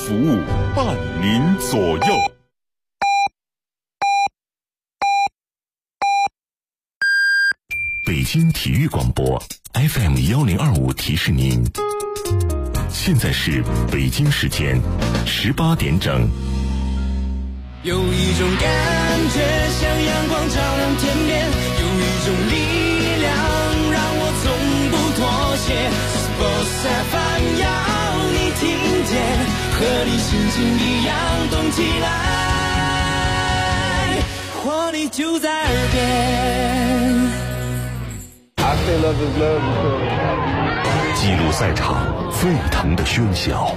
服务，伴您左右。 北京体育广播 FM1025 提示您，现在是北京时间18点整。 有一种感觉像阳光照亮天边，有一种力量让我从不妥协。Sports FM 要你听见，和你心情一样动起来，活力就在耳边。 记录赛场沸腾的喧嚣，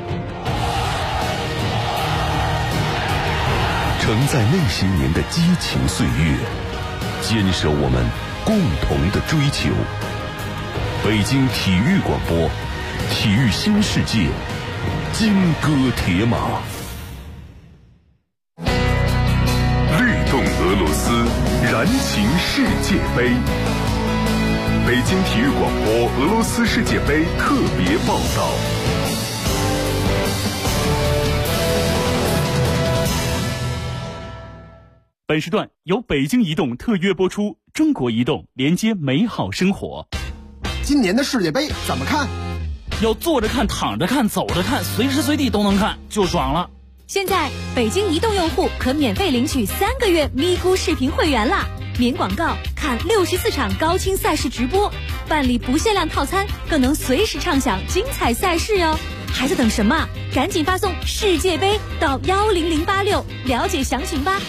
承载那些年的激情岁月，坚守我们共同的追求。北京体育广播，体育新世界，金戈铁马。 律动俄罗斯，燃情世界杯。北京体育广播俄罗斯世界杯特别报道。 本时段由北京移动特约播出，中国移动连接美好生活。 今年的世界杯怎么看？ 要坐着看、躺着看、走着看，随时随地都能看，就爽了。 现在北京移动用户可免费领取3个月咪咕视频会员啦，免广告看64场高清赛事直播，办理不限量套餐，更能随时畅享精彩赛事哟！还在等什么？赶紧发送世界杯到10086了解详情吧。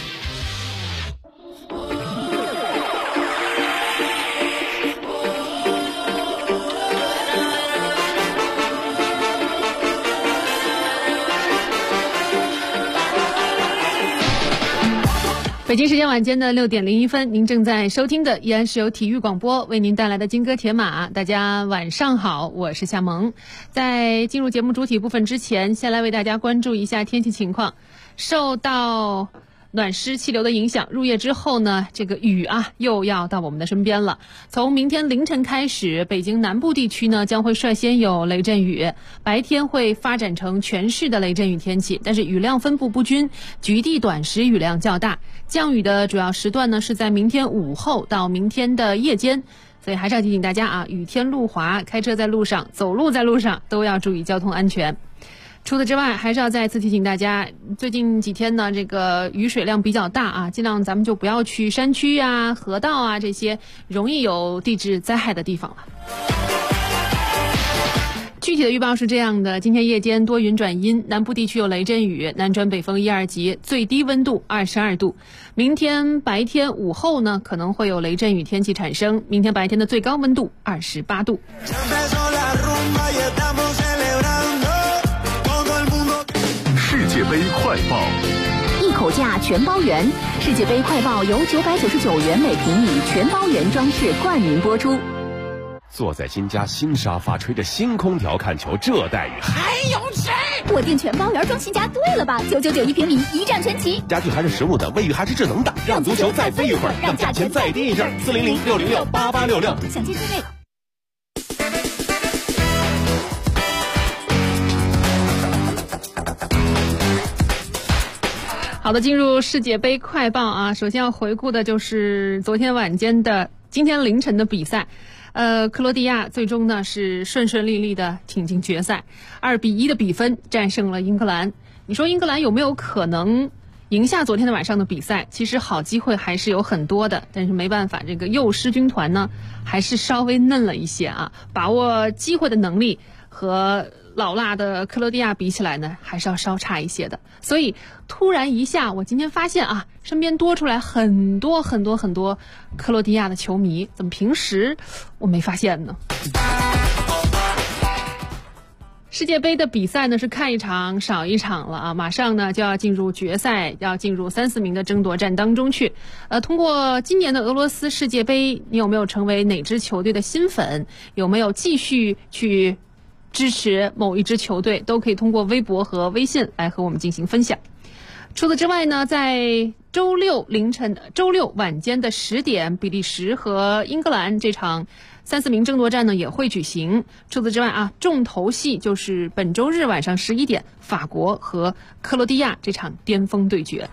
北京时间晚间的6点01分，您正在收听的依然是由体育广播为您带来的金戈铁马。大家晚上好，我是夏萌。在进入节目主体部分之前，先来为大家关注一下天气情况。受到暖湿气流的影响，入夜之后呢，这个雨又要到我们的身边了。从明天凌晨开始，北京南部地区呢将会率先有雷阵雨，白天会发展成全市的雷阵雨天气，但是雨量分布不均，局地短时雨量较大。降雨的主要时段呢是在明天午后到明天的夜间，所以还是要提醒大家雨天路滑，开车在路上、走路在路上都要注意交通安全。除此之外，还是要再次提醒大家，最近几天呢，这个雨水量比较大尽量咱们就不要去山区河道这些容易有地质灾害的地方了。具体的预报是这样的，今天夜间多云转阴，南部地区有雷阵雨，南转北风1、2级，最低温度22度。明天白天午后呢，可能会有雷阵雨天气产生，明天白天的最高温度28度。 世界杯快报， 一口价全包圆。世界杯快报由999元每平米全包圆装饰冠名播出。 坐在新家新沙发，吹着新空调看球，这待遇还有谁？ 我订全包圆装新家对了吧？999一平米，一站全齐。 家具还是实木的，卫浴还是智能的，让足球再飞一会儿，让价钱再低一阵，400-606-8866。 想见这位。 好的，进入世界杯快报首先要回顾的就是昨天晚间的今天凌晨的比赛。克罗地亚最终呢是顺顺利利的挺进决赛，2-1的比分战胜了英格兰。你说英格兰有没有可能赢下昨天的晚上的比赛？其实好机会还是有很多的，但是没办法，这个幼狮军团呢还是稍微嫩了一些把握机会的能力和老辣的克罗地亚比起来呢，还是要稍差一些的。所以突然一下，我今天发现身边多出来很多克罗地亚的球迷，怎么平时我没发现呢？世界杯的比赛呢是看一场少一场了马上呢就要进入决赛，要进入3、4名的争夺战当中去。通过今年的俄罗斯世界杯，你有没有成为哪支球队的新粉？有没有继续去支持某一支球队？都可以通过微博和微信来和我们进行分享。除此之外呢，在周六晚间的10点，比利时和英格兰这场 3、4名争夺战呢也会举行。除此之外啊，重头戏就是本周日晚上11点，法国和克罗地亚这场巅峰对决。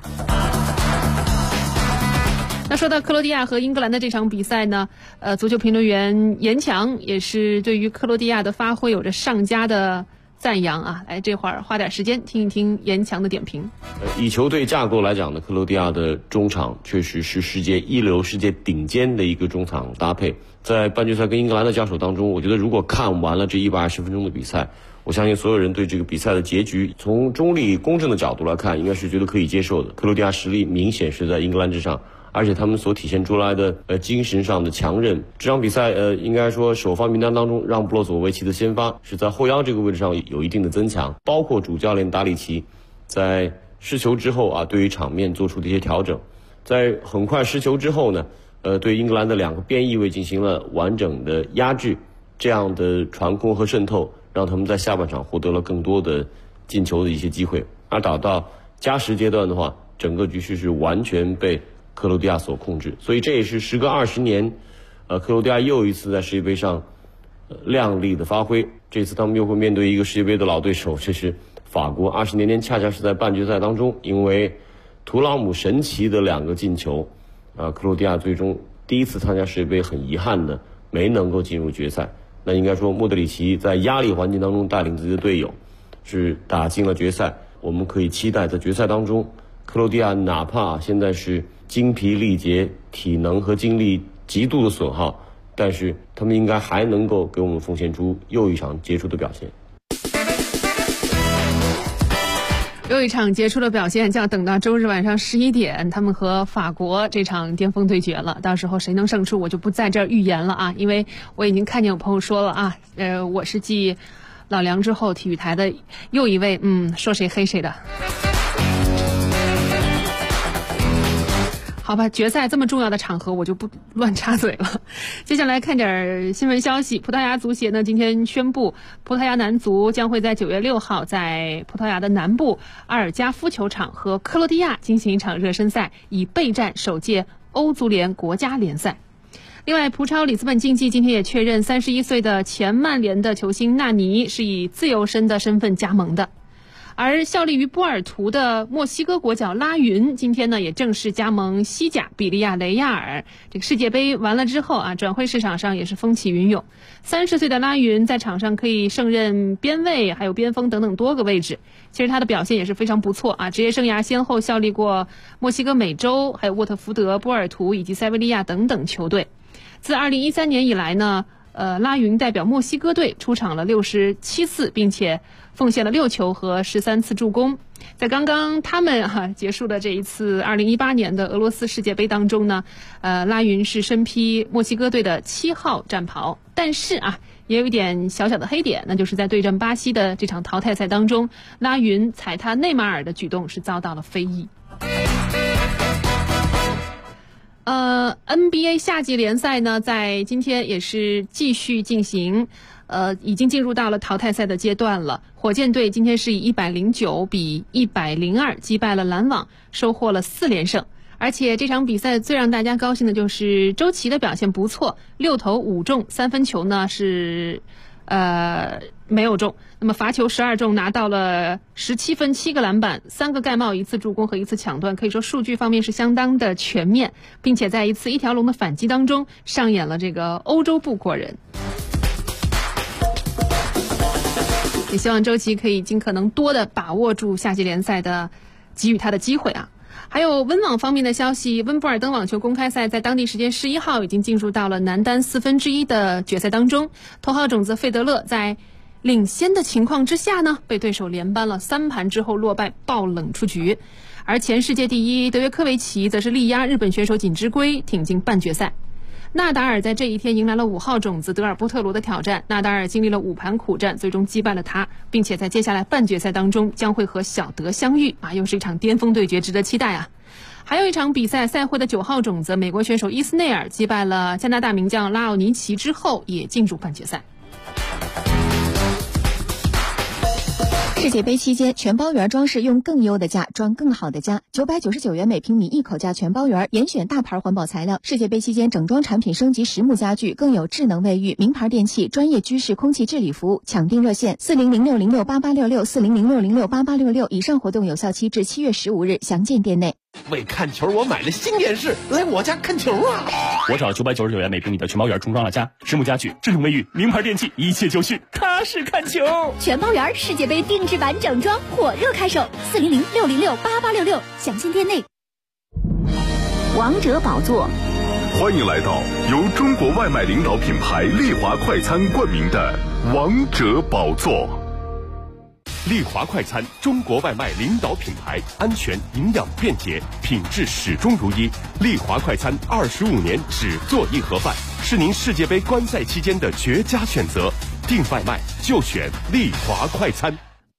那说到克罗地亚和英格兰的这场比赛呢，足球评论员严强也是对于克罗地亚的发挥有着上佳的赞扬啊。来，这会儿花点时间听一听严强的点评。 以球队架构来讲呢，克罗地亚的中场确实是世界一流、世界顶尖的一个中场搭配。在半决赛跟英格兰的交手当中，我觉得如果看完了这120分钟的比赛，我相信所有人对这个比赛的结局，从中立公正的角度来看，应该是觉得可以接受的。克罗地亚实力明显是在英格兰之上，而且他们所体现出来的精神上的强韧。这场比赛应该说首发名单当中，让布洛佐维奇的先发是在后腰这个位置上有一定的增强，包括主教练达里奇在失球之后啊，对于场面做出的一些调整。在很快失球之后呢，对英格兰的2个边翼位进行了完整的压制，这样的传控和渗透让他们在下半场获得了更多的进球的一些机会。而打到加时阶段的话，整个局势是完全被克罗地亚所控制，所以这也是时隔20年，克罗地亚又一次在世界杯上亮丽的发挥。这次他们又会面对一个世界杯的老对手，这是法国。20年前恰恰是在半决赛当中，因为图朗姆神奇的2个进球，克罗地亚最终第一次参加世界杯，很遗憾的没能够进入决赛。那应该说莫德里奇在压力环境当中带领自己的队友是打进了决赛。我们可以期待在决赛当中，克罗地亚哪怕现在是精疲力竭，体能和精力极度的损耗，但是他们应该还能够给我们奉献出又一场杰出的表现。 又一场杰出的表现，就要等到周日晚上11点，他们和法国这场巅峰对决了。到时候谁能胜出，我就不在这儿预言了啊，因为我已经看见有朋友说了啊，我是继老梁之后体育台的又一位说谁黑谁的。好吧，决赛这么重要的场合，我就不乱插嘴了。接下来看点新闻消息。葡萄牙足协呢今天宣布，葡萄牙男足将会在9月6号在葡萄牙的南部阿尔加夫球场和克罗地亚进行一场热身赛，以备战首届欧足联国家联赛。另外，葡超里斯本竞技今天也确认31岁的前曼联的球星纳尼是以自由身的身份加盟的。而效力于波尔图的墨西哥国脚拉云今天呢也正式加盟西甲比利亚雷亚尔。这个世界杯完了之后啊，转会市场上也是风起云涌。30岁的拉云在场上可以胜任边卫还有边锋等等多个位置，其实他的表现也是非常不错啊。职业生涯先后效力过墨西哥美洲、还有沃特福德、波尔图以及塞维利亚等等球队。自2013年以来呢，拉云代表墨西哥队出场了67次，并且奉献了6球和13次助攻。在刚刚他们结束的这一次2018年的俄罗斯世界杯当中呢，拉云是身披墨西哥队的7号战袍。但是也有一点小小的黑点，那就是在对阵巴西的这场淘汰赛当中，拉云踩踏内马尔的举动是遭到了非议。NBA 夏季联赛呢，在今天也是继续进行，已经进入到了淘汰赛的阶段了。火箭队今天是以109比102击败了篮网，收获了4连胜。而且这场比赛最让大家高兴的就是周琦的表现不错，6投5中，3分球呢是没有中，那么罚球12中，拿到了17分7个篮板3个盖帽1次助攻和1次抢断，可以说数据方面是相当的全面，并且在一次一条龙的反击当中上演了这个欧洲部过人。也希望周琦可以尽可能多的把握住夏季联赛的给予他的机会啊。还有温网方面的消息，温布尔登网球公开赛在当地时间11号已经进入到了男单1/4的决赛当中，头号种子费德勒在领先的情况之下呢，被对手连扳了3盘之后落败，爆冷出局。而前世界第一德约科维奇则是力压日本选手锦织圭挺进半决赛。纳达尔在这一天迎来了5号种子德尔波特罗的挑战，纳达尔经历了5盘苦战，最终击败了他，并且在接下来半决赛当中将会和小德相遇又是一场巅峰对决，值得期待啊。还有一场比赛，赛会的9号种子美国选手伊斯内尔击败了加拿大名将拉奥尼奇之后，也进入半决赛。 世界杯期间，全包圆装饰用更优的价装更好的家，999元每平米一口价全包圆，严选大牌环保材料。世界杯期间，整装产品升级实木家具，更有智能卫浴、名牌电器、专业居室空气治理服务。抢订热线：4006068866，4006068866。以上活动有效期至7月15日，详见店内。 为看球，我买了新电视，来我家看球啊！ 我找999元每平米的全包圆重装了家，实木家具、智能卫浴、名牌电器，一切就绪，踏实看球。 全包圆世界杯定制版整装火热开售，4006068866，详见店内。 王者宝座， 欢迎来到由中国外卖领导品牌丽华快餐冠名的王者宝座。 丽华快餐，中国外卖领导品牌，安全、营养、便捷，品质始终如一。丽华快餐25年只做一盒饭，是您世界杯观赛期间的绝佳选择。订外卖就选丽华快餐。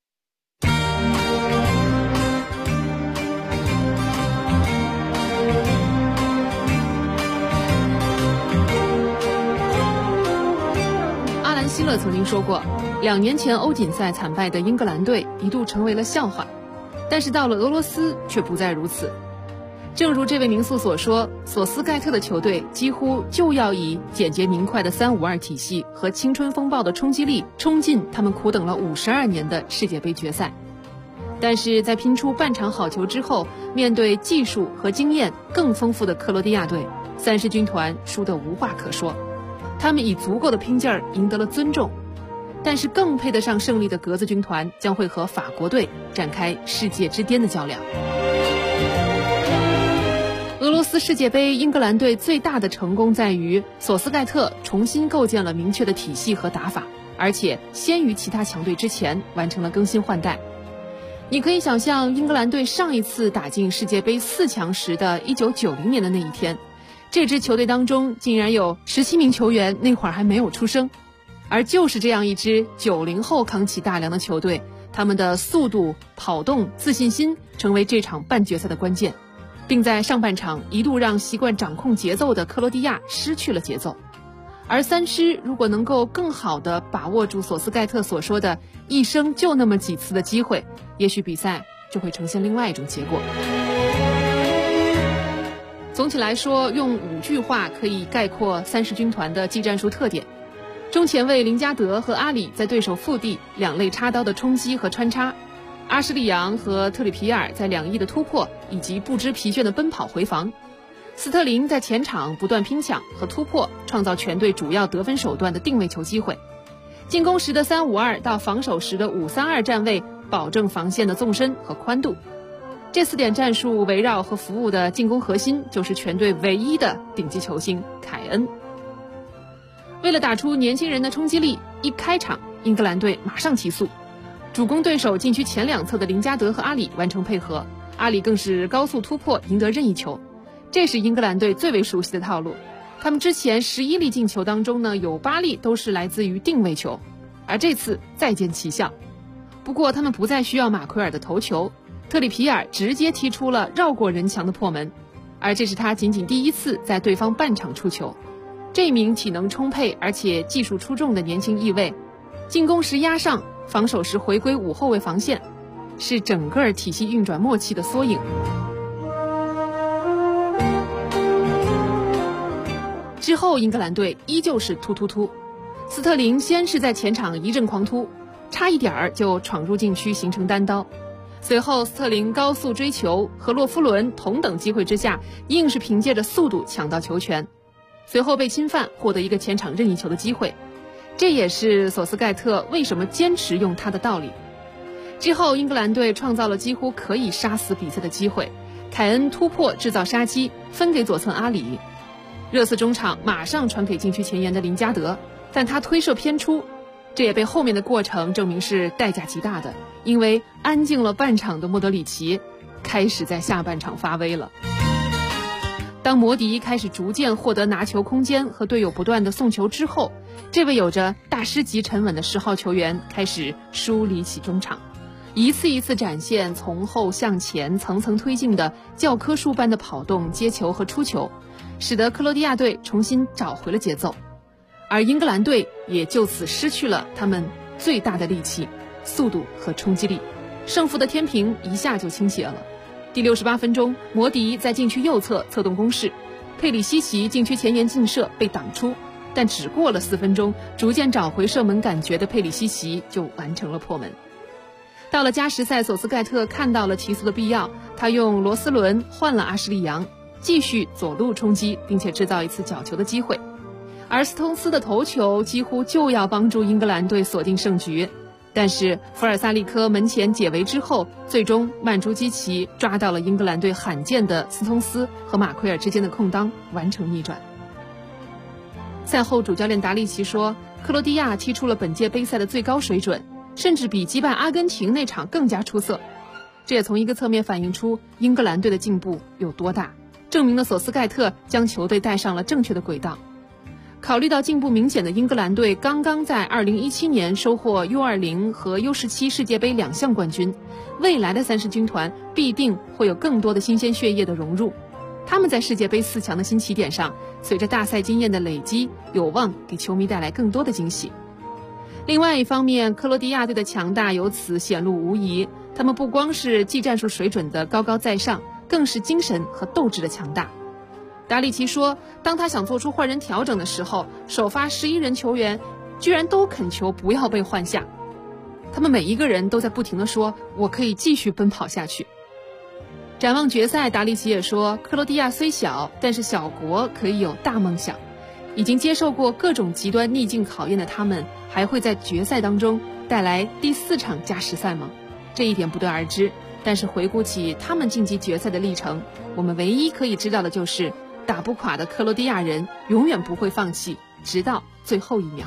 阿兰·希勒曾经说过，2年前欧锦赛惨败的英格兰队一度成为了笑话，但是到了俄罗斯却不再如此。正如这位名宿所说，索斯盖特的球队几乎就要以简洁明快的3-5-2体系和青春风暴的冲击力冲进他们苦等了52年的世界杯决赛。但是在拼出半场好球之后，面对技术和经验更丰富的克罗地亚队，30军团输得无话可说。他们以足够的拼劲儿赢得了尊重，但是更配得上胜利的格子军团将会和法国队展开世界之巅的较量。俄罗斯世界杯，英格兰队最大的成功在于索斯盖特重新构建了明确的体系和打法，而且先于其他强队之前完成了更新换代。你可以想象英格兰队上一次打进世界杯4强时的1990年的那一天，这支球队当中竟然有17名球员那会儿还没有出生。而就是这样一支90后扛起大梁的球队，他们的速度、跑动、自信心成为这场半决赛的关键，并在上半场一度让习惯掌控节奏的克罗地亚失去了节奏。而三狮如果能够更好地把握住索斯盖特所说的一生就那么几次的机会，也许比赛就会呈现另外一种结果。总体来说，用5句话可以概括30军团的技战术特点：中前卫林加德和阿里在对手腹地2类插刀的冲击和穿插，阿什利杨和特里皮尔在2翼的突破以及不知疲倦的奔跑回防，斯特林在前场不断拼抢和突破，创造全队主要得分手段的定位球机会。进攻时的3-5-2到防守时的5-3-2站位，保证防线的纵深和宽度。这4点战术围绕和服务的进攻核心就是全队唯一的顶级球星凯恩。为了打出年轻人的冲击力，一开场英格兰队马上提速，主攻对手禁区前2侧的林加德和阿里完成配合，阿里更是高速突破赢得任意球。这是英格兰队最为熟悉的套路，他们之前11粒进球当中呢，有8粒都是来自于定位球，而这次再见奇效。不过他们不再需要马奎尔的头球，特里皮尔直接踢出了绕过人墙的破门，而这是他仅仅第1次在对方半场出球。这名体能充沛而且技术出众的年轻翼卫，进攻时压上，防守时回归5后卫防线，是整个体系运转默契的缩影。之后英格兰队依旧是突，斯特林先是在前场一阵狂突，差一点儿就闯入禁区形成单刀，随后斯特林高速追求，和洛夫伦同等机会之下，硬是凭借着速度抢到球权，随后被侵犯，获得一个前场任意球的机会。这也是索斯盖特为什么坚持用他的道理。之后英格兰队创造了几乎可以杀死比赛的机会，凯恩突破制造杀机，分给左侧阿里，热刺中场马上传给禁区前沿的林加德，但他推射偏出，这也被后面的过程证明是代价极大的，因为安静了半场的莫德里奇开始在下半场发威了。当摩迪开始逐渐获得拿球空间和队友不断的送球之后，这位有着大师级沉稳的10号球员开始梳理起中场，一次一次展现从后向前层层推进的教科书般的跑动、接球和出球，使得克罗地亚队重新找回了节奏，而英格兰队也就此失去了他们最大的利器， 速度和冲击力，胜负的天平一下就倾斜了。第68分钟，摩迪在禁区右侧策动攻势，佩里西奇禁区前沿劲射被挡出，但只过了4分钟，逐渐找回射门感觉的佩里西奇就完成了破门。到了加时赛，索斯盖特看到了提速的必要，他用罗斯伦换了阿什利杨，继续左路冲击，并且制造一次角球的机会。而斯通斯的头球几乎就要帮助英格兰队锁定胜局，但是福尔萨利科门前解围之后，最终曼朱基奇抓到了英格兰队罕见的斯通斯和马奎尔之间的空当，完成逆转。赛后主教练达利奇说，克罗地亚踢出了本届杯赛的最高水准，甚至比击败阿根廷那场更加出色。这也从一个侧面反映出英格兰队的进步有多大，证明了索斯盖特将球队带上了正确的轨道。考虑到进步明显的英格兰队刚刚在2017年收获 U20 和 U17 世界杯2项冠军，未来的30军团必定会有更多的新鲜血液的融入。他们在世界杯4强的新起点上，随着大赛经验的累积，有望给球迷带来更多的惊喜。另外一方面，克罗地亚队的强大由此显露无遗，他们不光是技战术水准的高高在上，更是精神和斗志的强大。达里奇说，当他想做出换人调整的时候，首发11人球员居然都恳求不要被换下，他们每一个人都在不停地说，我可以继续奔跑下去。展望决赛，达里奇也说，克罗地亚虽小，但是小国可以有大梦想。已经接受过各种极端逆境考验的他们，还会在决赛当中带来第4场加时赛吗？这一点不得而知。但是回顾起他们晋级决赛的历程，我们唯一可以知道的就是，打不垮的克罗地亚人永远不会放弃，直到最后一秒。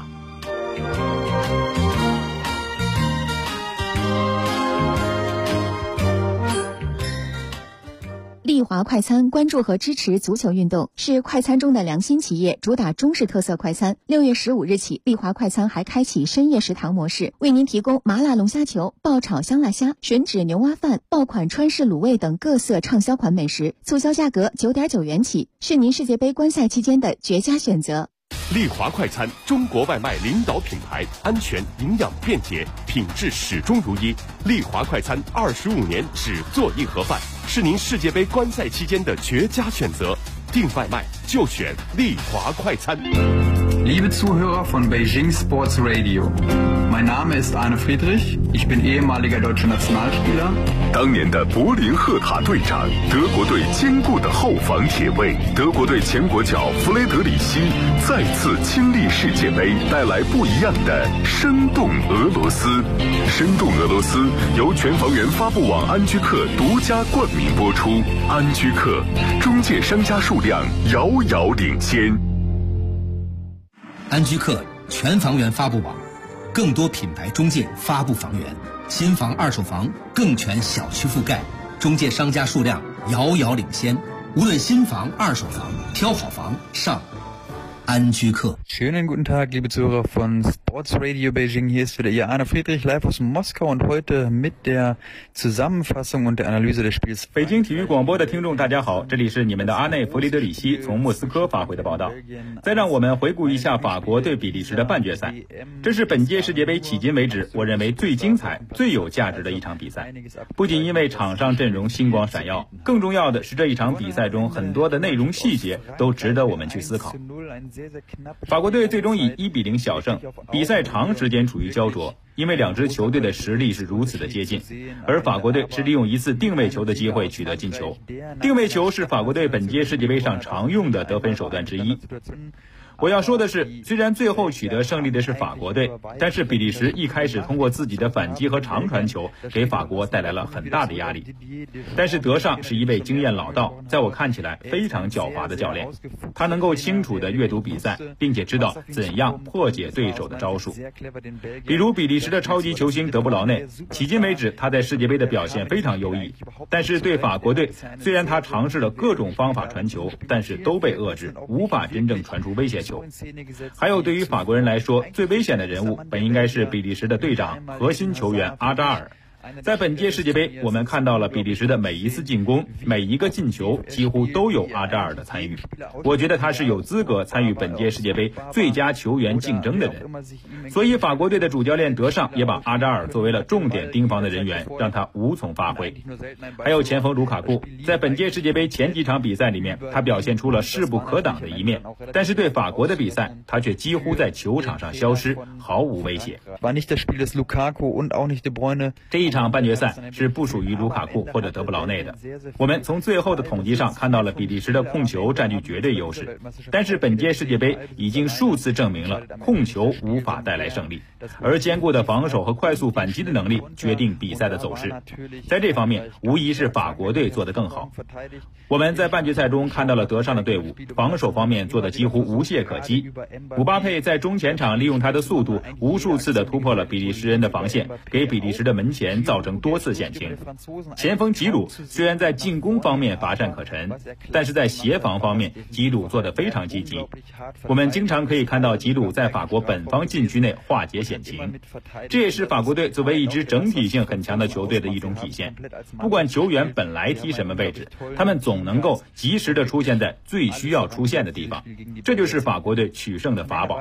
丽华快餐关注和支持足球运动，是快餐中的良心企业，主打中式特色快餐。6月15日起，丽华快餐还开启深夜食堂模式，为您提供麻辣龙虾球、爆炒香辣虾、吮指牛蛙饭、爆款川式卤味等各色畅销款美食，促销价格9.9元起，是您世界杯观赛期间的绝佳选择。 丽华快餐，中国外卖领导品牌，安全、营养、便捷，品质始终如一。丽华快餐25年只做一盒饭，是您世界杯观赛期间的绝佳选择。订外卖就选丽华快餐。 Liebe Zuhörer von Beijing Sports Radio, mein Name ist Arne Friedrich, ich bin ehemaliger deutscher Nationalspieler. 当年的柏林赫塔队长，德国队坚固的后防铁卫，德国队前国脚弗雷德里希再次亲历世界杯，带来不一样的生动俄罗斯。生动俄罗斯由全房源发布网安居客独家冠名播出，安居客中介商家数量遥遥领先。 安居客全房源发布网，更多品牌中介发布房源，新房二手房更全小区覆盖，中介商家数量遥遥领先。无论新房二手房，挑好房上安居客。 Schönen guten Tag, liebe Zuhörer von Sports Radio Beijing. Hier ist wieder Ihr Arne Friedrich live aus Moskau und heute mit der Zusammenfassung und der Analyse des Spiels. 北京体育广播的听众大家好，这里是你们的阿内弗里德里希从莫斯科发回的报道。再让我们回顾一下法国对比利时的半决赛，这是本届世界杯迄今为止我认为最精彩、最有价值的一场比赛。不仅因为场上阵容星光闪耀，更重要的是这一场比赛中很多的内容细节都值得我们去思考。法国队最终以1-0小胜，比赛长时间处于焦灼，因为两支球队的实力是如此的接近，而法国队是利用一次定位球的机会取得进球。定位球是法国队本届世界杯上常用的得分手段之一。我要说的是，虽然最后取得胜利的是法国队，但是比利时一开始通过自己的反击和长传球给法国带来了很大的压力。但是德尚是一位经验老道，在我看起来非常狡猾的教练，他能够清楚地阅读比赛，并且知道怎样破解对手的招数。比如比利时的超级球星德布劳内，迄今为止他在世界杯的表现非常优异，但是对法国队，虽然他尝试了各种方法传球，但是都被遏制，无法真正传出威胁球。还有对于法国人来说，最危险的人物本应该是比利时的队长、核心球员阿扎尔。 在本届世界杯，我们看到了比利时的每一次进攻、每一个进球几乎都有阿扎尔的参与。我觉得他是有资格参与本届世界杯最佳球员竞争的人。所以法国队的主教练德尚也把阿扎尔作为了重点盯防的人员，让他无从发挥。还有前锋卢卡库，在本届世界杯前几场比赛里面，他表现出了势不可挡的一面，但是对法国的比赛，他却几乎在球场上消失，毫无威胁。这一场半决赛是不属于卢卡库或者德布劳内的。我们从最后的统计上看到了比利时的控球占据绝对优势，但是本届世界杯已经数次证明了控球无法带来胜利，而坚固的防守和快速反击的能力决定比赛的走势。在这方面，无疑是法国队做得更好。我们在半决赛中看到了德尚的队伍防守方面做得几乎无懈可击。姆巴佩在中前场利用他的速度，无数次的突破了比利时人的防线，给比利时的门前造成多次险情。前锋吉鲁虽然在进攻方面乏善可陈，但是在协防方面吉鲁做得非常积极。我们经常可以看到吉鲁在法国本方禁区内化解险情，这也是法国队作为一支整体性很强的球队的一种体现。不管球员本来踢什么位置，他们总能够及时的出现在最需要出现的地方，这就是法国队取胜的法宝。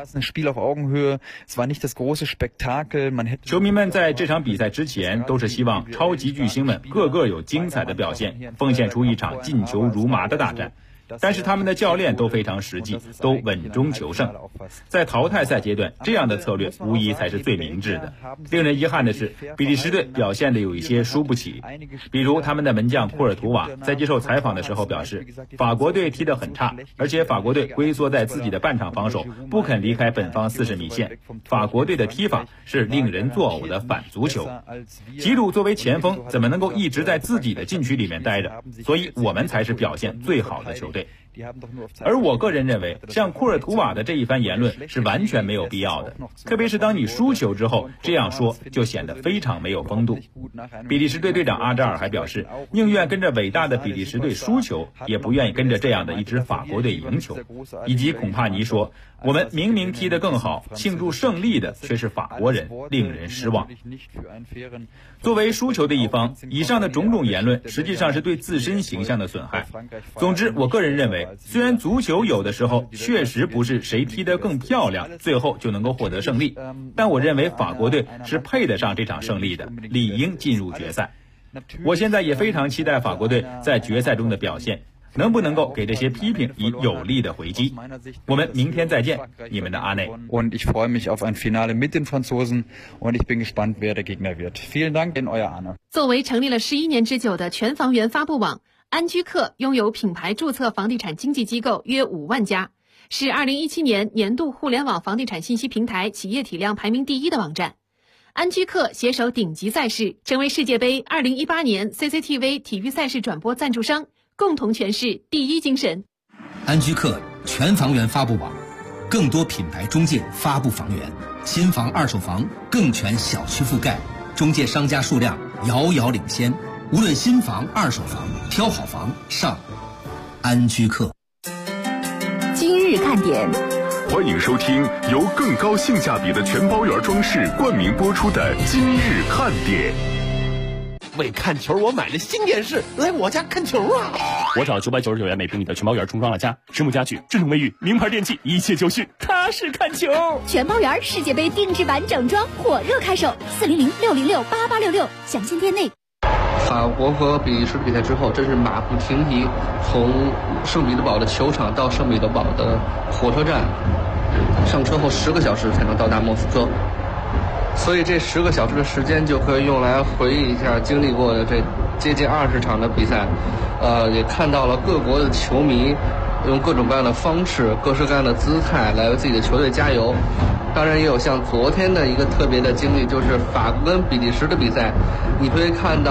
球迷们在这场比赛之前都是希望超级巨星们个个有精彩的表现，奉献出一场进球如麻的大战。但是他们的教练都非常实际，都稳中求胜。在淘汰赛阶段，这样的策略无疑才是最明智的。令人遗憾的是，比利时队表现的有一些输不起。比如他们的门将库尔图瓦在接受采访的时候表示，法国队踢得很差，而且法国队龟缩在自己的半场防守，不肯离开本方40米线。法国队的踢法是令人作呕的反足球。吉鲁作为前锋，怎么能够一直在自己的禁区里面待着？所以我们才是表现最好的球队。而我个人认为，像库尔图瓦的这一番言论是完全没有必要的，特别是当你输球之后，这样说就显得非常没有风度。比利时队队长阿扎尔还表示，宁愿跟着伟大的比利时队输球，也不愿意跟着这样的一支法国队赢球。以及孔帕尼说，我们明明踢得更好，庆祝胜利的却是法国人，令人失望。作为输球的一方，以上的种种言论实际上是对自身形象的损害。总之，我个人认为，虽然足球有的时候确实不是谁踢得更漂亮，最后就能够获得胜利，但我认为法国队是配得上这场胜利的，理应进入决赛。我现在也非常期待法国队在决赛中的表现，能不能够给这些批评以有力的回击。我们明天再见，你们的阿内。 Und ich freue mich auf ein Finale mit den Franzosen und ich bin gespannt, wer der Gegner wird. Vielen Dank, euer Arne。 作为成立了11年之久的全房源发布网，安居客拥有品牌注册房地产经纪机构约5万家，是2017年年度互联网房地产信息平台企业体量排名第1的网站。安居客携手顶级赛事，成为世界杯2018年 CCTV 体育赛事转播赞助商，共同诠释第一精神。 安居客全房源发布网，更多品牌中介发布房源，新房二手房更全小区覆盖，中介商家数量遥遥领先。无论新房二手房，挑好房上安居客。 今日看点， 欢迎收听由更高性价比的全包圆装饰冠名播出的今日看点。 为看球，我买了新电视，来我家看球啊！ 我找999元每平米的全包圆重装了家，实木家具、智能卫浴、名牌电器，一切就绪，踏实看球。 全包圆世界杯定制版整装火热开售，400-606-8866，详见店内。 法国和比利时比赛之后，真是马不停蹄，从圣彼得堡的球场到圣彼得堡的火车站，上车后10个小时才能到达莫斯科。所以这10个小时的时间就可以用来回忆一下经历过的这接近20场的比赛，也看到了各国的球迷用各种各样的方式、各式各样的姿态来为自己的球队加油。当然也有像昨天的一个特别的经历，就是法国跟比利时的比赛，你会看到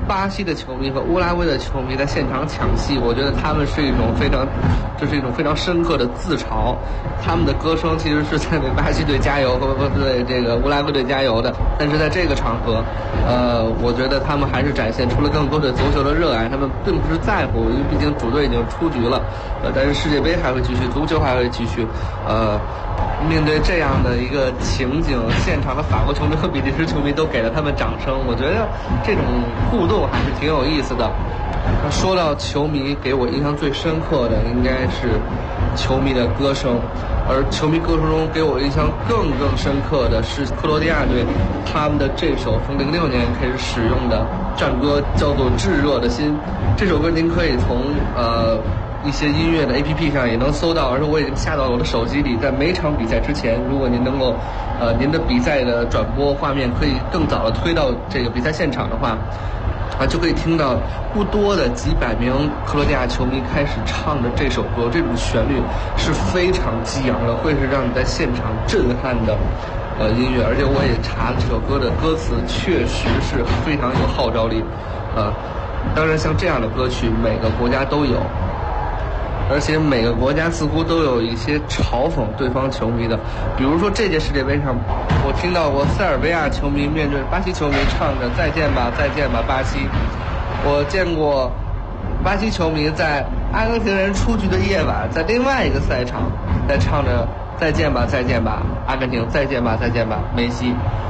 巴西的球迷和乌拉圭的球迷在现场抢戏，我觉得他们是一种非常深刻的自嘲。他们的歌声其实是在为巴西队加油和对这个乌拉圭队加油的，但是在这个场合，我觉得他们还是展现出了更多的足球的热爱。他们并不是在乎，因为毕竟主队已经出局了，但是世界杯还会继续，足球还会继续。面对这样的一个情景，现场的法国球迷和比利时球迷都给了他们掌声。我觉得这种互动还是挺有意思的。说到球迷，给我印象最深刻的应该是球迷的歌声，而球迷歌声中给我印象更深刻的是克罗地亚队他们的这首从06年开始使用的战歌，叫做《炙热的心》。这首歌您可以从一些音乐的 APP 上也能搜到，而且我已经下到了我的手机里。在每场比赛之前，如果您能够您的比赛的转播画面可以更早的推到这个比赛现场的话，就可以听到不多的几百名克罗地亚球迷开始唱的这首歌。这种旋律是非常激昂的，会是让你在现场震撼的音乐。而且我也查了这首歌的歌词，确实是非常有号召力。当然像这样的歌曲每个国家都有，而且每个国家似乎都有一些嘲讽对方球迷的。比如说这届世界杯上，我听到过塞尔维亚球迷面对巴西球迷唱着再见吧再见吧巴西。我见过巴西球迷在阿根廷人出局的夜晚，在另外一个赛场在唱着再见吧再见吧阿根廷，再见吧再见吧梅西。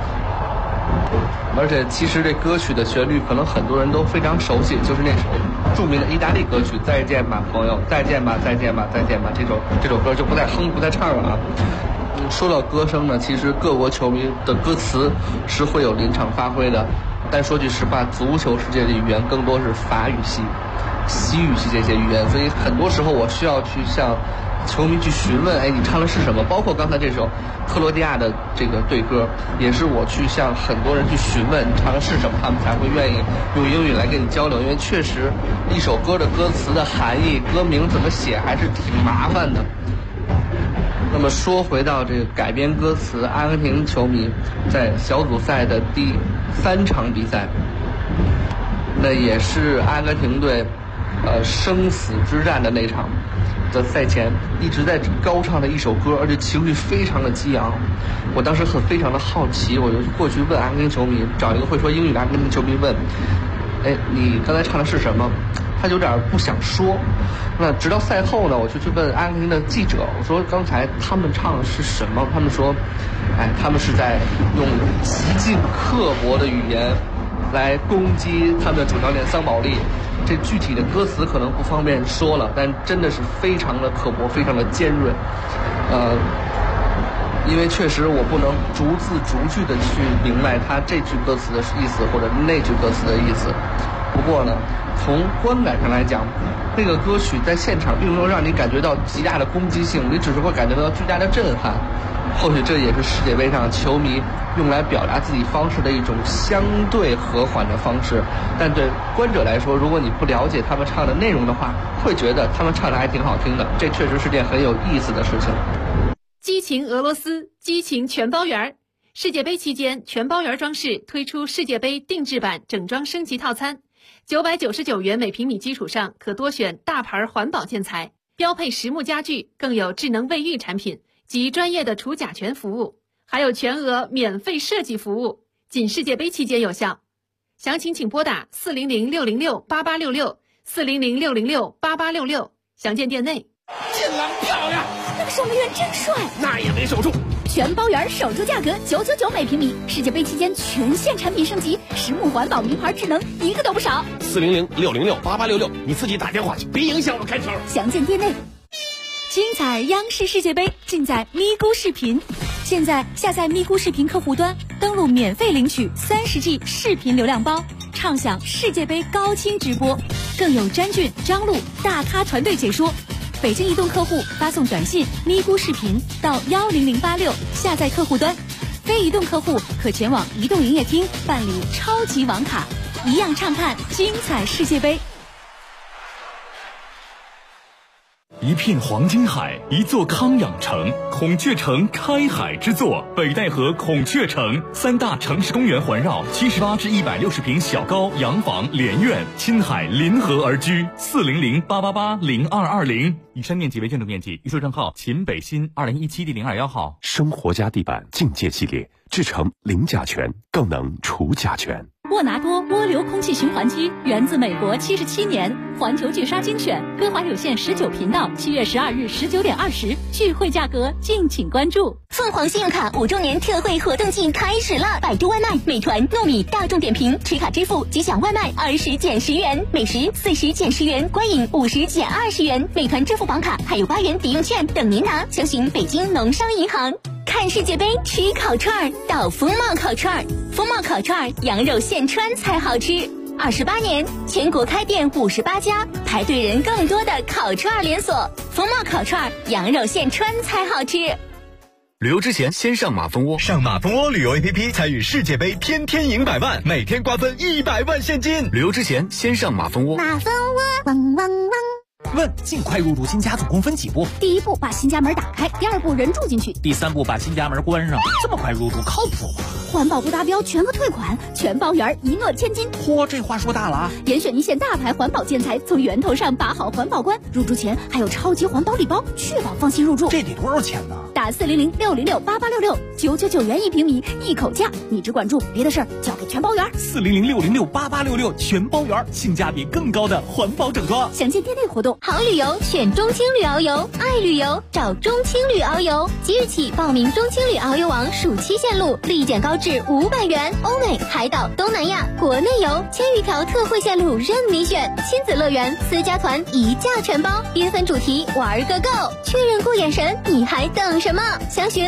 而且其实这歌曲的旋律可能很多人都非常熟悉，就是那首著名的意大利歌曲《再见吧朋友》，再见吧再见吧再见吧。这首歌就不再唱了啊。说到歌声呢，其实各国球迷的歌词是会有临场发挥的，但说句实话，足球世界的语言更多是法语系、西语系这些语言，所以很多时候我需要去向球迷去询问，你唱的是什么？包括刚才这首克罗地亚的这个队歌，也是我去向很多人去询问唱的是什么，他们才会愿意用英语来跟你交流。因为确实一首歌的歌词的含义、歌名怎么写还是挺麻烦的。那么说回到这个改编歌词，阿根廷球迷在小组赛的第3场比赛，那也是阿根廷队生死之战的那场的赛前，一直在高唱的一首歌，而且情绪非常的激昂。我当时非常的好奇，我就过去问阿根廷球迷，找一个会说英语的阿根廷球迷问，你刚才唱的是什么？他有点不想说。那直到赛后呢，我就去问阿根廷的记者，我说刚才他们唱的是什么？他们说，他们是在用极尽刻薄的语言来攻击他们的主教练桑保利。这具体的歌词可能不方便说了，但真的是非常的刻薄，非常的尖锐。因为确实我不能逐字逐句的去明白他这句歌词的意思或者那句歌词的意思。不过呢，从观感上来讲，那个歌曲在现场并没有让你感觉到极大的攻击性，你只是会感觉到巨大的震撼。或许这也是世界杯上球迷用来表达自己方式的一种相对和缓的方式，但对观者来说，如果你不了解他们唱的内容的话，会觉得他们唱的还挺好听的。这确实是件很有意思的事情。 激情俄罗斯，激情全包圆。世界杯期间，全包圆装饰推出世界杯定制版整装升级套餐，999元每平米基础上可多选大牌环保建材，标配实木家具，更有智能卫浴产品及专业的除甲醛服务，还有全额免费设计服务，仅世界杯期间有效。详情请拨打400-606-8866，400-606-8866，详见店内。 进篮漂亮， 那个守门员真帅， 那也没守住。 全包圆守住价格999每平米，世界杯期间全线产品升级，实木环保名牌智能一个都不少。 400-606-8866，你自己打电话去，别影响我开条。 详见店内。精彩央视世界杯尽在咪咕视频，现在下载咪咕视频客户端，登录免费领取30G 视频流量包，畅享世界杯高清直播，更有詹俊、张璐大咖团队解说。北京移动客户发送短信咪咕视频到10086下载客户端，非移动客户可前往移动营业厅办理超级网卡，一样畅看精彩世界杯。 一片黄金海，一座康养城，孔雀城开海之作，北戴河孔雀城，3大城市公园环绕，78至160平小高洋房连院，亲海临河而居，400-888-0220。以上面积为建筑面积，预售账号秦北新2017第021号。 生活家地板境界系列，制成零甲醛，更能除甲醛。 沃拿多涡流空气循环机源自美国，77年，环球巨鲨精选，歌华有线19频道，7月12日19点20，聚会价格敬请关注。 凤凰信用卡5周年特惠活动季开始了，百度外卖、美团、糯米、大众点评持卡支付即享外卖20减10元，美食40减10元，观影50减20元，美团支付宝卡还有8元抵用券等您拿，详询北京农商银行。看世界杯吃烤串到风貌烤串，风貌烤串羊肉现穿才好吃。28年，全国开店58家，排队人更多的烤串连锁。风貌烤串羊肉现穿才好吃。 旅游之前先上马蜂窝，上马蜂窝旅游 APP 参与世界杯，天天赢100万，每天瓜分100万现金。旅游之前先上马蜂窝。 马蜂窝，汪汪汪。 问：尽快入住新家总共分几步？ 第1步把新家门打开，第2步人住进去， 第3步把新家门关上。这么快入住靠谱吗？ 环保不达标全额退款，全包圆一诺千金。 嚯，这话说大了啊！ 严选一线大牌环保建材，从源头上把好环保关。入住前还有超级环保礼包，确保放心入住。 这得多少钱呢？ 打400-606-8866，999元1平米，一口价，你只管住，别的事儿交给全包圆。 400-606-8866，全包圆，性价比更高的环保整装。 详见店内活动。好旅游选中青旅遨游，爱旅游找中青旅遨游。即日起报名中青旅遨游网暑期线路，立减高至500元。欧美、海岛、东南亚、国内游千余条特惠线路任你选，亲子乐园、私家团一价全包，缤纷主题玩个够。确认过眼神，你还等什么？详询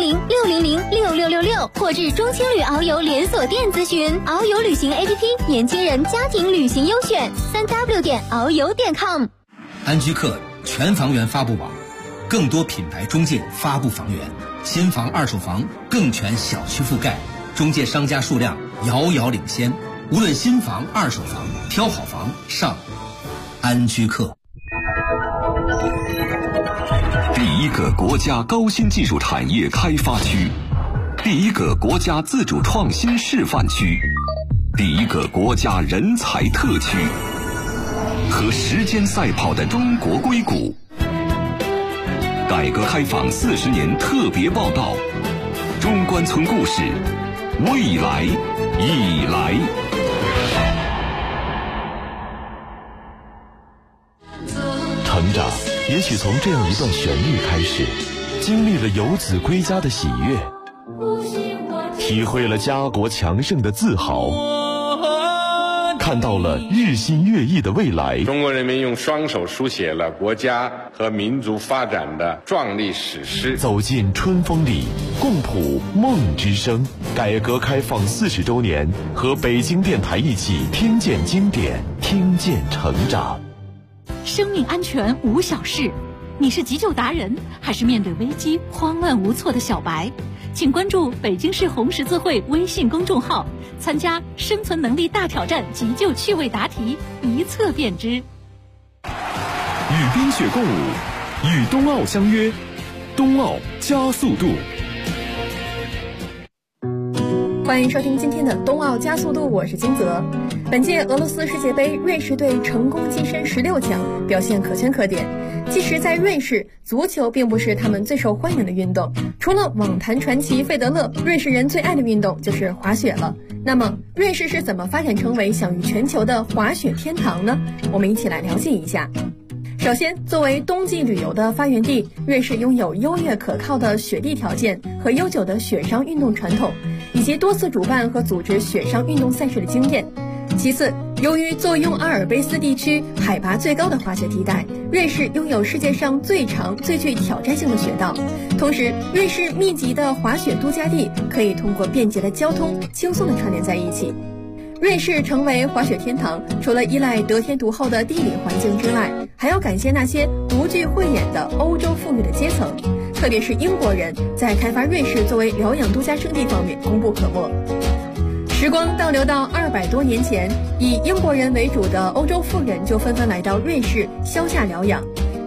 400-600-6666或至中青旅遨游连锁店咨询。遨游旅行 APP， 年轻人家庭旅行优选，3w.遨游.com。 安居客全房源发布网，更多品牌中介发布房源，新房二手房更全小区覆盖，中介商家数量遥遥领先。无论新房二手房，挑好房上安居客。 第1个国家高新技术产业开发区，第1个国家自主创新示范区，第1个国家人才特区。和时间赛跑的中国硅谷，改革开放40年特别报道，中关村故事，未来已来。成长也许从这样一段旋律开始，经历了游子归家的喜悦，体会了家国强盛的自豪，看到了日新月异的未来。 中国人民用双手书写了国家和民族发展的壮丽史诗。 走进春风里，共谱梦之声。改革开放40周年，和北京电台一起听见经典，听见成长。 生命安全无小事，你是急救达人，还是面对危机慌乱无措的小白？请关注北京市红十字会微信公众号，参加生存能力大挑战急救趣味答题，一测便知。 与冰雪共舞，与冬奥相约，冬奥加速度。 欢迎收听今天的冬奥加速度，我是金泽。本届俄罗斯世界杯，瑞士队成功跻身16强，表现可圈可点。其实在瑞士，足球并不是他们最受欢迎的运动，除了网坛传奇费德勒，瑞士人最爱的运动就是滑雪了。那么瑞士是怎么发展成为享誉全球的滑雪天堂呢？我们一起来了解一下。首先，作为冬季旅游的发源地，瑞士拥有优越可靠的雪地条件和悠久的雪上运动传统，以及多次主办和组织雪上运动赛事的经验。其次，由于坐拥阿尔卑斯地区海拔最高的滑雪地带，瑞士拥有世界上最长、最具挑战性的雪道。同时，瑞士密集的滑雪度假地可以通过便捷的交通轻松地串联在一起。瑞士成为滑雪天堂，除了依赖得天独厚的地理环境之外，还要感谢那些独具慧眼的欧洲富裕的阶层，特别是英国人在开发瑞士作为疗养度假胜地方面功不可没。时光倒流到200多年前，以英国人为主的欧洲富人就纷纷来到瑞士消夏疗养。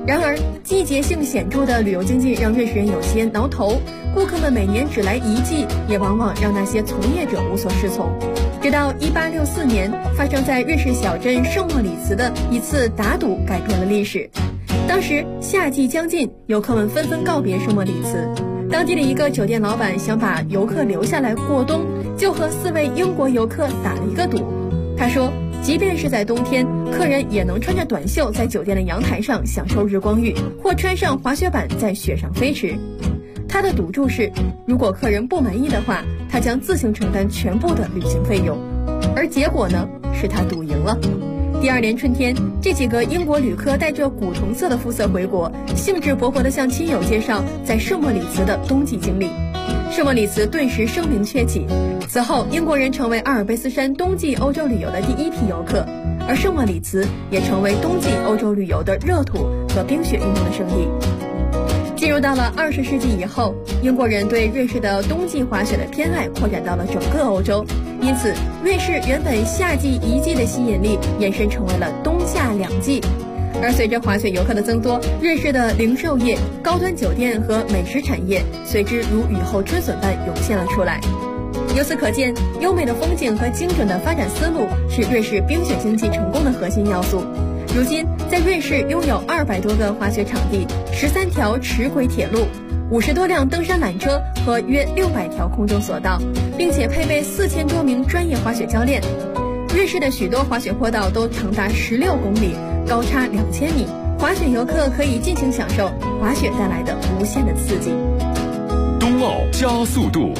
然而，季节性显著的旅游经济让瑞士人有些挠头，顾客们每年只来一季，也往往让那些从业者无所适从。直到1864年，发生在瑞士小镇圣莫里茨的一次打赌改变了历史。当时夏季将近，游客们纷纷告别圣莫里茨。当地的一个酒店老板想把游客留下来过冬，就和4位英国游客打了一个赌。他说，即便是在冬天，客人也能穿着短袖在酒店的阳台上享受日光浴，或穿上滑雪板在雪上飞驰。他的赌注是，如果客人不满意的话，他将自行承担全部的旅行费用。而结果呢，是他赌赢了。第二年春天，这几个英国旅客带着古铜色的肤色回国，兴致勃勃地向亲友介绍在圣莫里茨的冬季经历。圣莫里茨顿时声名鹊起，此后英国人成为阿尔卑斯山冬季欧洲旅游的第一批游客，而圣莫里茨也成为冬季欧洲旅游的热土和冰雪运动的圣地。进入到了20世纪以后，英国人对瑞士的冬季滑雪的偏爱扩展到了整个欧洲，因此瑞士原本夏季一季的吸引力延伸成为了冬夏2季。而随着滑雪游客的增多，瑞士的零售业、高端酒店和美食产业随之如雨后春笋般涌现了出来。由此可见，优美的风景和精准的发展思路是瑞士冰雪经济成功的核心要素。如今，在瑞士拥有200多个滑雪场地、13条齿轨铁路、50多辆登山缆车和约600条空中索道，并且配备4000多名专业滑雪教练。瑞士的许多滑雪坡道都长达16公里，高差2000米，滑雪游客可以尽情享受滑雪带来的无限的刺激。 冬奥加速度。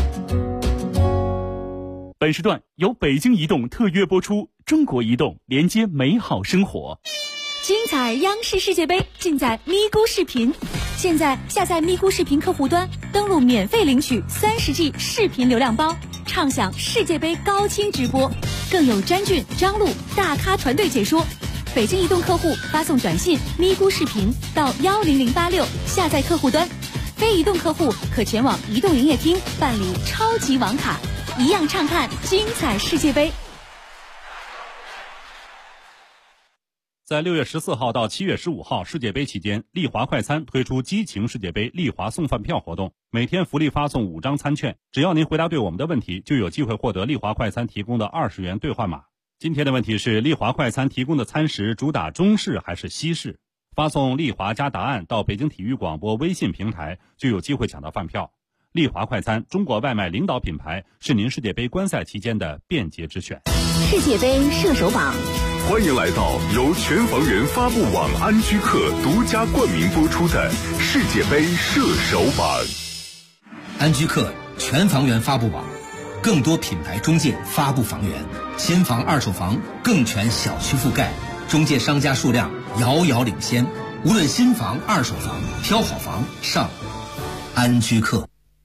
本时段由北京移动特约播出，中国移动连接美好生活。 精彩央视世界杯尽在咪咕视频。现在下载咪咕视频客户端，登录免费领取30G 视频流量包，畅享世界杯高清直播，更有詹俊、张璐大咖团队解说。北京移动客户发送短信咪咕视频到10086下载客户端，非移动客户可前往移动营业厅办理超级网卡，一样畅看精彩世界杯。 在6月14号到7月15号世界杯期间，丽华快餐推出激情世界杯丽华送饭票活动，每天福利发送5张餐券，只要您回答对我们的问题，就有机会获得丽华快餐提供的20元兑换码。今天的问题是，丽华快餐提供的餐食主打中式还是西式？发送丽华加答案到北京体育广播微信平台，就有机会抢到饭票。丽华快餐，中国外卖领导品牌，是您世界杯观赛期间的便捷之选。 世界杯射手榜， 欢迎来到由全房源发布网安居客独家冠名播出的世界杯射手榜。 安居客全房源发布网，更多品牌中介发布房源，新房二手房更全小区覆盖，中介商家数量遥遥领先。无论新房二手房，挑好房上安居客。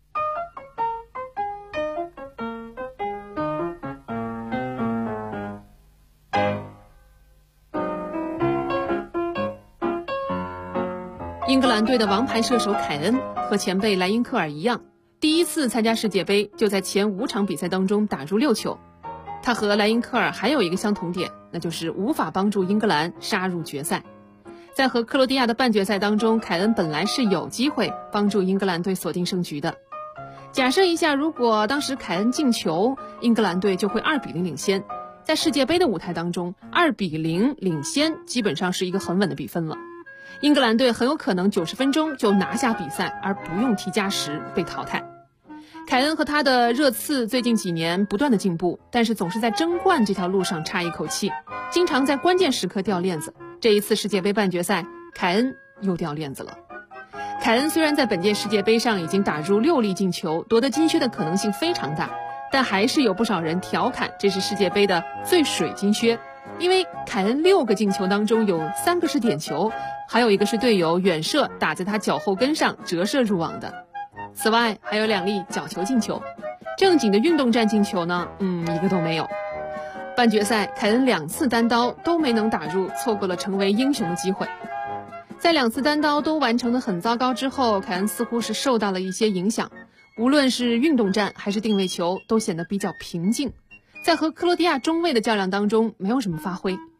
英格兰队的王牌射手凯恩和前辈莱因克尔一样，第一次参加世界杯就在前5场比赛当中打入6球。他和莱因克尔还有一个相同点，那就是无法帮助英格兰杀入决赛。在和克罗地亚的半决赛当中，凯恩本来是有机会帮助英格兰队锁定胜局的。假设一下，如果当时凯恩进球，英格兰队就会2-0领先。在世界杯的舞台当中，2-0领先基本上是一个很稳的比分了。英格兰队很有可能90分钟就拿下比赛，而不用踢加时被淘汰。凯恩和他的热刺最近几年不断的进步，但是总是在争冠这条路上差一口气，经常在关键时刻掉链子。这一次世界杯半决赛，凯恩又掉链子了。凯恩虽然在本届世界杯上已经打入6粒进球，夺得金靴的可能性非常大，但还是有不少人调侃这是世界杯的最水金靴。因为凯恩6个进球当中有3个是点球，还有一个是队友远射打在他脚后跟上折射入网的。此外还有2粒角球进球，正经的运动战进球呢，一个都没有。半决赛凯恩2次单刀都没能打入，错过了成为英雄的机会。在2次单刀都完成的很糟糕之后，凯恩似乎是受到了一些影响，无论是运动战还是定位球都显得比较平静，在和克罗地亚中卫的较量当中没有什么发挥。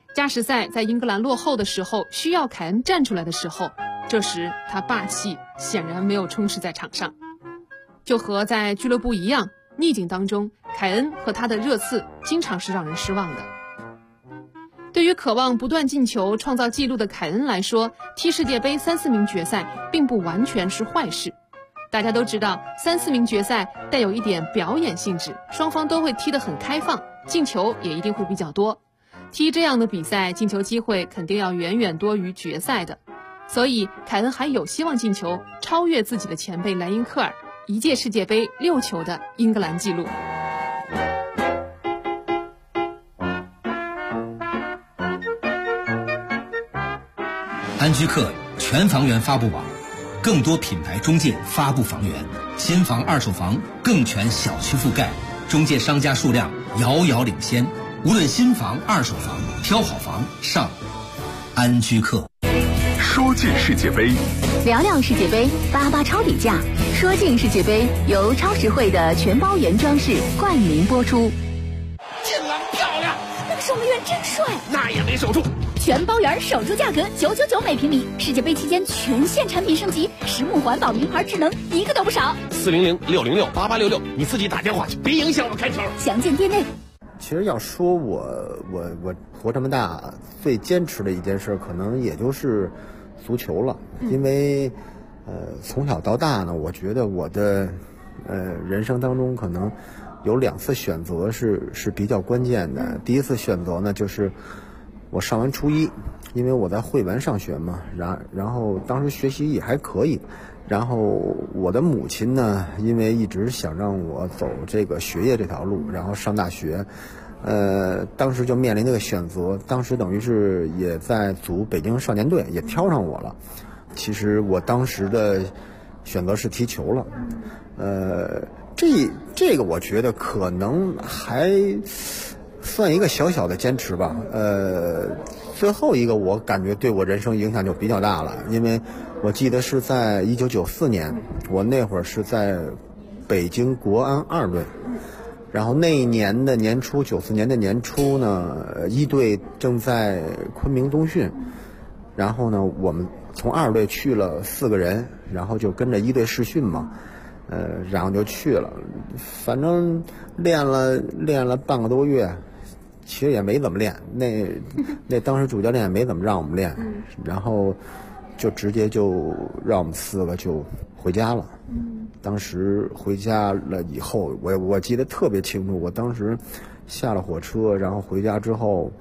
加时赛在英格兰落后的时候，需要凯恩站出来的时候，这时他霸气显然没有充实在场上。就和在俱乐部一样，逆境当中，凯恩和他的热刺经常是让人失望的。对于渴望不断进球、创造纪录的凯恩来说，踢世界杯3-4名决赛并不完全是坏事。大家都知道，3-4名决赛带有一点表演性质，双方都会踢得很开放，进球也一定会比较多。踢这样的比赛，进球机会肯定要远远多于决赛的。所以凯恩还有希望进球，超越自己的前辈莱因克尔1届世界杯6球的英格兰纪录。 安居客全房源发布网，更多品牌中介发布房源，新房二手房更全小区覆盖，中介商家数量遥遥领先。无论新房二手房，挑好房上安居客。 说进世界杯， 聊聊世界杯，88超底价。说进世界杯由超实惠的全包原装饰冠名播出。 进了，漂亮！ 那个守门员真帅， 那也没守住。 全包圆首注价格999每平米，世界杯期间全线产品升级，实木环保、名牌智能，一个都不少。 400-606-8866，你自己打电话去，别影响我开球。 详见店内。 其实要说我活这么大最坚持的一件事，可能也就是足球了，因为从小到大呢，我觉得我的人生当中可能有2次选择是比较关键的。第一次选择呢，就是我上完初一，因为我在汇文上学嘛，然后当时学习也还可以，然后我的母亲呢，因为一直想让我走这个学业这条路，然后上大学，当时就面临这个选择，当时等于是也在组北京少年队，也挑上我了。其实我当时的选择是踢球了，这个我觉得可能还算一个小小的坚持吧。最后一个我感觉对我人生影响就比较大了，因为我记得是在1994年，我那会儿是在北京国安2队，然后那一年的年初，94年的年初呢，1队正在昆明冬训，然后呢我们从2队去了4个人，然后就跟着1队试训嘛，然后就去了，反正练了半个多月，其实也没怎么练，那当时主教练也没怎么让我们练，然后就直接就让我们4个就回家了。当时回家了以后，我记得特别清楚，我当时下了火车，然后回家之后，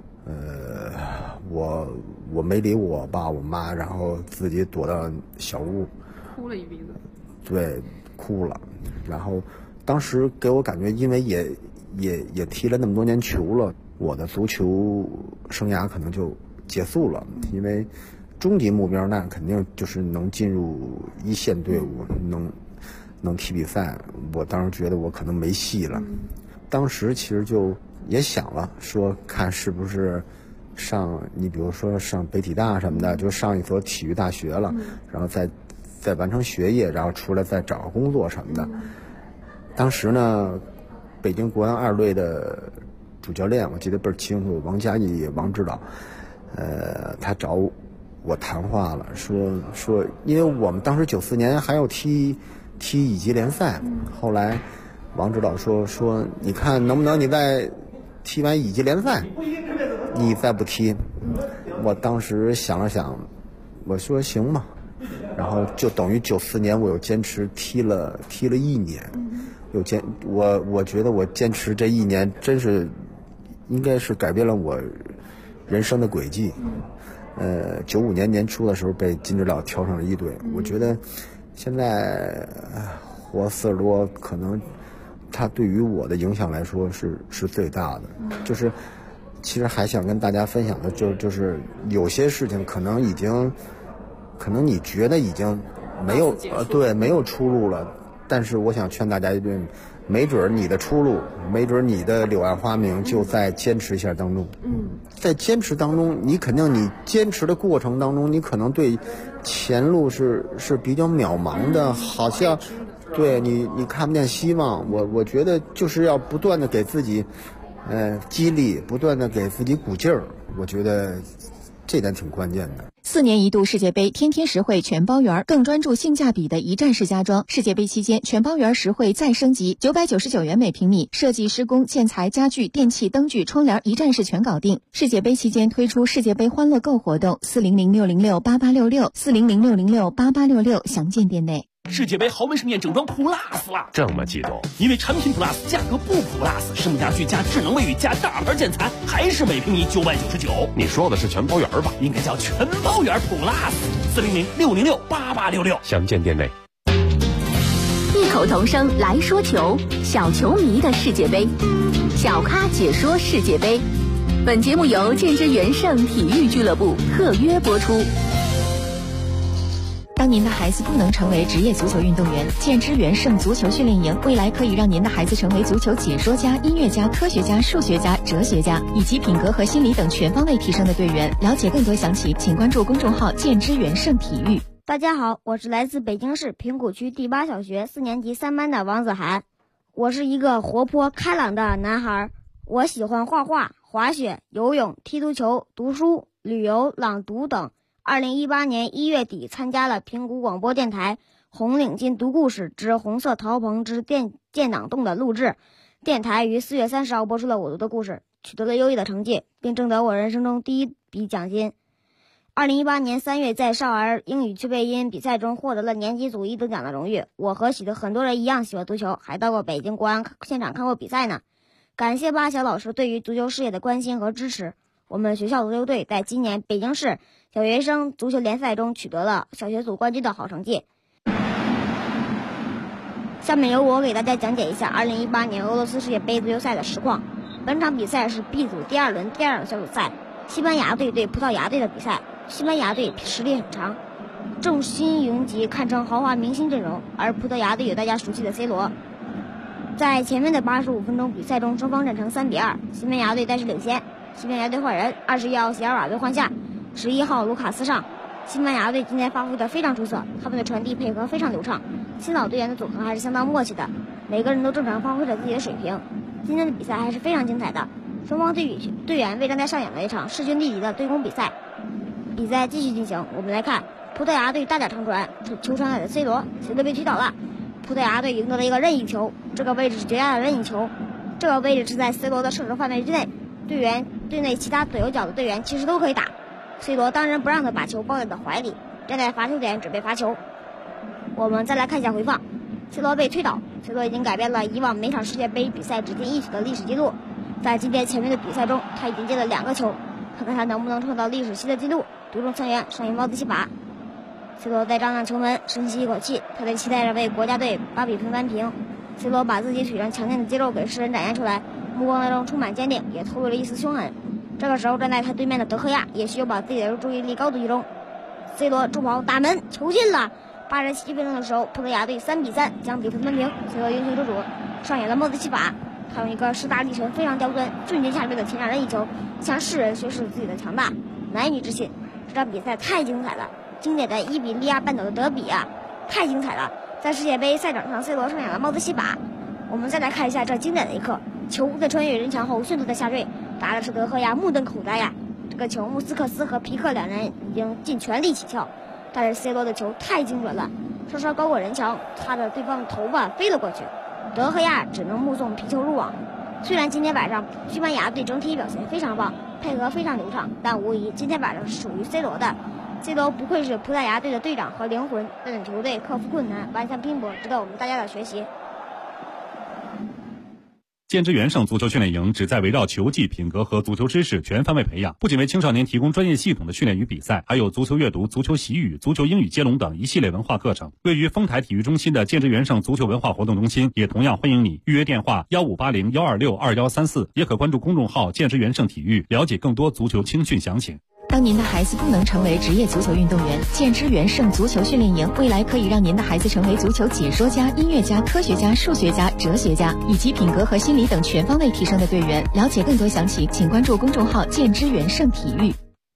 我没理我爸我妈，然后自己躲到小屋， 哭了一鼻子。 对，哭了。然后当时给我感觉，因为也踢了那么多年球了，我的足球生涯可能就结束了，因为终极目标那肯定就是能进入一线队伍，能踢比赛。我当时觉得我可能没戏了，当时其实就也想了，说看是不是你比如说上北体大什么的，就上一所体育大学了，然后再完成学业，然后出来再找个工作什么的。当时呢，北京国安2队的主教练我记得倍儿清楚，王嘉义王指导，他找我谈话了，说因为我们当时94年还要踢乙级联赛，后来王指导说你看能不能你再踢完乙级联赛，你再不踢。我当时想了想，我说行吧，然后就等于94年我又坚持踢了1年，我觉得我坚持这1年真是应该是改变了我人生的轨迹。95年年初的时候被金指导挑上了1队，我觉得现在活40多，可能他对于我的影响来说是最大的。就是其实还想跟大家分享的就是有些事情可能你觉得已经没有出路了，但是我想劝大家一句，没准你的出路，没准你的柳暗花明就在坚持一下当中。在坚持当中，你肯定你坚持的过程当中，你可能对前路是比较渺茫的，好像对你看不见希望。我觉得就是要不断的给自己激励，不断的给自己鼓劲儿，我觉得这点挺关键的。 4年一度世界杯天天实惠全包圆，更专注性价比的一站式家装。世界杯期间，全包圆实惠再升级，999元每平米，设计、施工、建材、家具、电器、灯具、窗帘一站式全搞定。世界杯期间推出世界杯欢乐购活动，400-606-8866，400-606-8866，详见店内。 世界杯豪门盛宴整装 Plus 了， 这么激动？ 因为产品 Plus 价格不 Plus， 实木家具加智能卫浴加大牌建材，还是每平米999。 你说的是全包圆吧？ 应该叫全包圆 Plus，400-606-8866， 详见店内。 异口同声来说球，小球迷的世界杯，小咖解说世界杯。本节目由建之元盛体育俱乐部特约播出。 当您的孩子不能成为职业足球运动员，建之元盛足球训练营未来可以让您的孩子成为足球解说家、音乐家、科学家、数学家、哲学家，以及品格和心理等全方位提升的队员。了解更多详情，请关注公众号建之元盛体育。 大家好，我是来自北京市平谷区第8小学4年级3班的王子涵。我是一个活泼开朗的男孩，我喜欢画画、滑雪、游泳、踢足球、读书、旅游、朗读等。2018年1月底参加了平谷广播电台红领巾读故事之红色陶棚之建党洞的录制。电台于4月30号播出了我读的故事，取得了优异的成绩，并争得我人生中第一笔奖金。2018年3月在少儿英语去配音比赛中获得了年级组1等奖的荣誉。我和许多很多人一样喜欢足球，还到过北京国安现场看过比赛呢。感谢巴小老师对于足球事业的关心和支持。我们学校足球队在今年北京市小学生足球联赛中取得了小学组冠军的好成绩。下面由我给大家讲解一下2018年俄罗斯世界杯足球赛的实况。本场比赛是 B 组第2轮第2小组赛，西班牙队对葡萄牙队的比赛。西班牙队实力很强，众星云集，堪称豪华明星阵容，而葡萄牙队有大家熟悉的 C 罗。在前面的85分钟比赛中，双方战成3-2，西班牙队暂时领先。西班牙队换人，21号席尔瓦被换下，11号卢卡斯上。西班牙队今天发挥得非常出色，他们的传递配合非常流畅，新老队员的组合还是相当默契的，每个人都正常发挥着自己的水平。今天的比赛还是非常精彩的，双方队员为正在上演的一场势均力敌的对攻比赛。比赛继续进行，我们来看葡萄牙队大脚长传，球传给了 C 罗被推倒了，葡萄牙队赢得了一个任意球，这个位置是绝佳的任意球，这个位置是在 C 罗的射程范围之内，队内其他左右脚的队员其实都可以打。C 罗当然不让他把球抱在他怀里，站在罚球点准备罚球。我们再来看一下回放 ，C 罗被推倒 ，C 罗已经改变了以往每场世界杯比赛只进1球的历史记录，在今天前面的比赛中，他已经进了2个球，看看他能不能创造历史新的记录。独中3元上演帽子戏法 ，C 罗在张亮球门，深吸一口气，他在期待着为国家队8比0扳平。C 罗把自己腿上强健的肌肉给世人展现出来，目光当中充满坚定，也透露了一丝凶狠。这个时候站在他对面的德赫亚也需要把自己的注意力高度集中。C 罗助跑打门，球进了。87分钟的时候，葡萄牙队3比3将比分扳平。C 罗英雄救主上演了帽子戏法，他用一个势大力沉、非常刁钻、瞬间下坠的前场任意球，向世人宣示自己的强大，难以置信。这场比赛太精彩了，经典的伊比利亚半岛的德比啊，太精彩了！在世界杯赛场上 ，C 罗上演了帽子戏法。我们再来看一下这经典的一刻，球在穿越人墙后迅速的下坠，打的是德赫亚目瞪口呆呀。这个球穆斯克斯和皮克两人已经尽全力起跳，但是 C 罗的球太精准了，稍稍高过人墙，擦着对方的头发飞了过去，德赫亚只能目送皮球入网。虽然今天晚上西班牙队整体表现非常棒，配合非常流畅，但无疑今天晚上是属于 C 罗的。C 罗不愧是葡萄牙队的队长和灵魂，带领球队克服困难，顽强拼搏，值得我们大家的学习。 建之元盛足球训练营旨在围绕球技、品格和足球知识全方位培养，不仅为青少年提供专业系统的训练与比赛，还有足球阅读、足球习语、足球英语接龙等一系列文化课程。位于丰台体育中心的建之元盛足球文化活动中心也同样欢迎你，预约电话1580-126-2134，也可关注公众号建之元盛体育，了解更多足球青训详情。 当您的孩子不能成为职业足球运动员，建之元盛足球训练营未来可以让您的孩子成为足球解说家、音乐家、科学家、数学家、哲学家，以及品格和心理等全方位提升的队员。了解更多详情，请关注公众号建之元盛体育。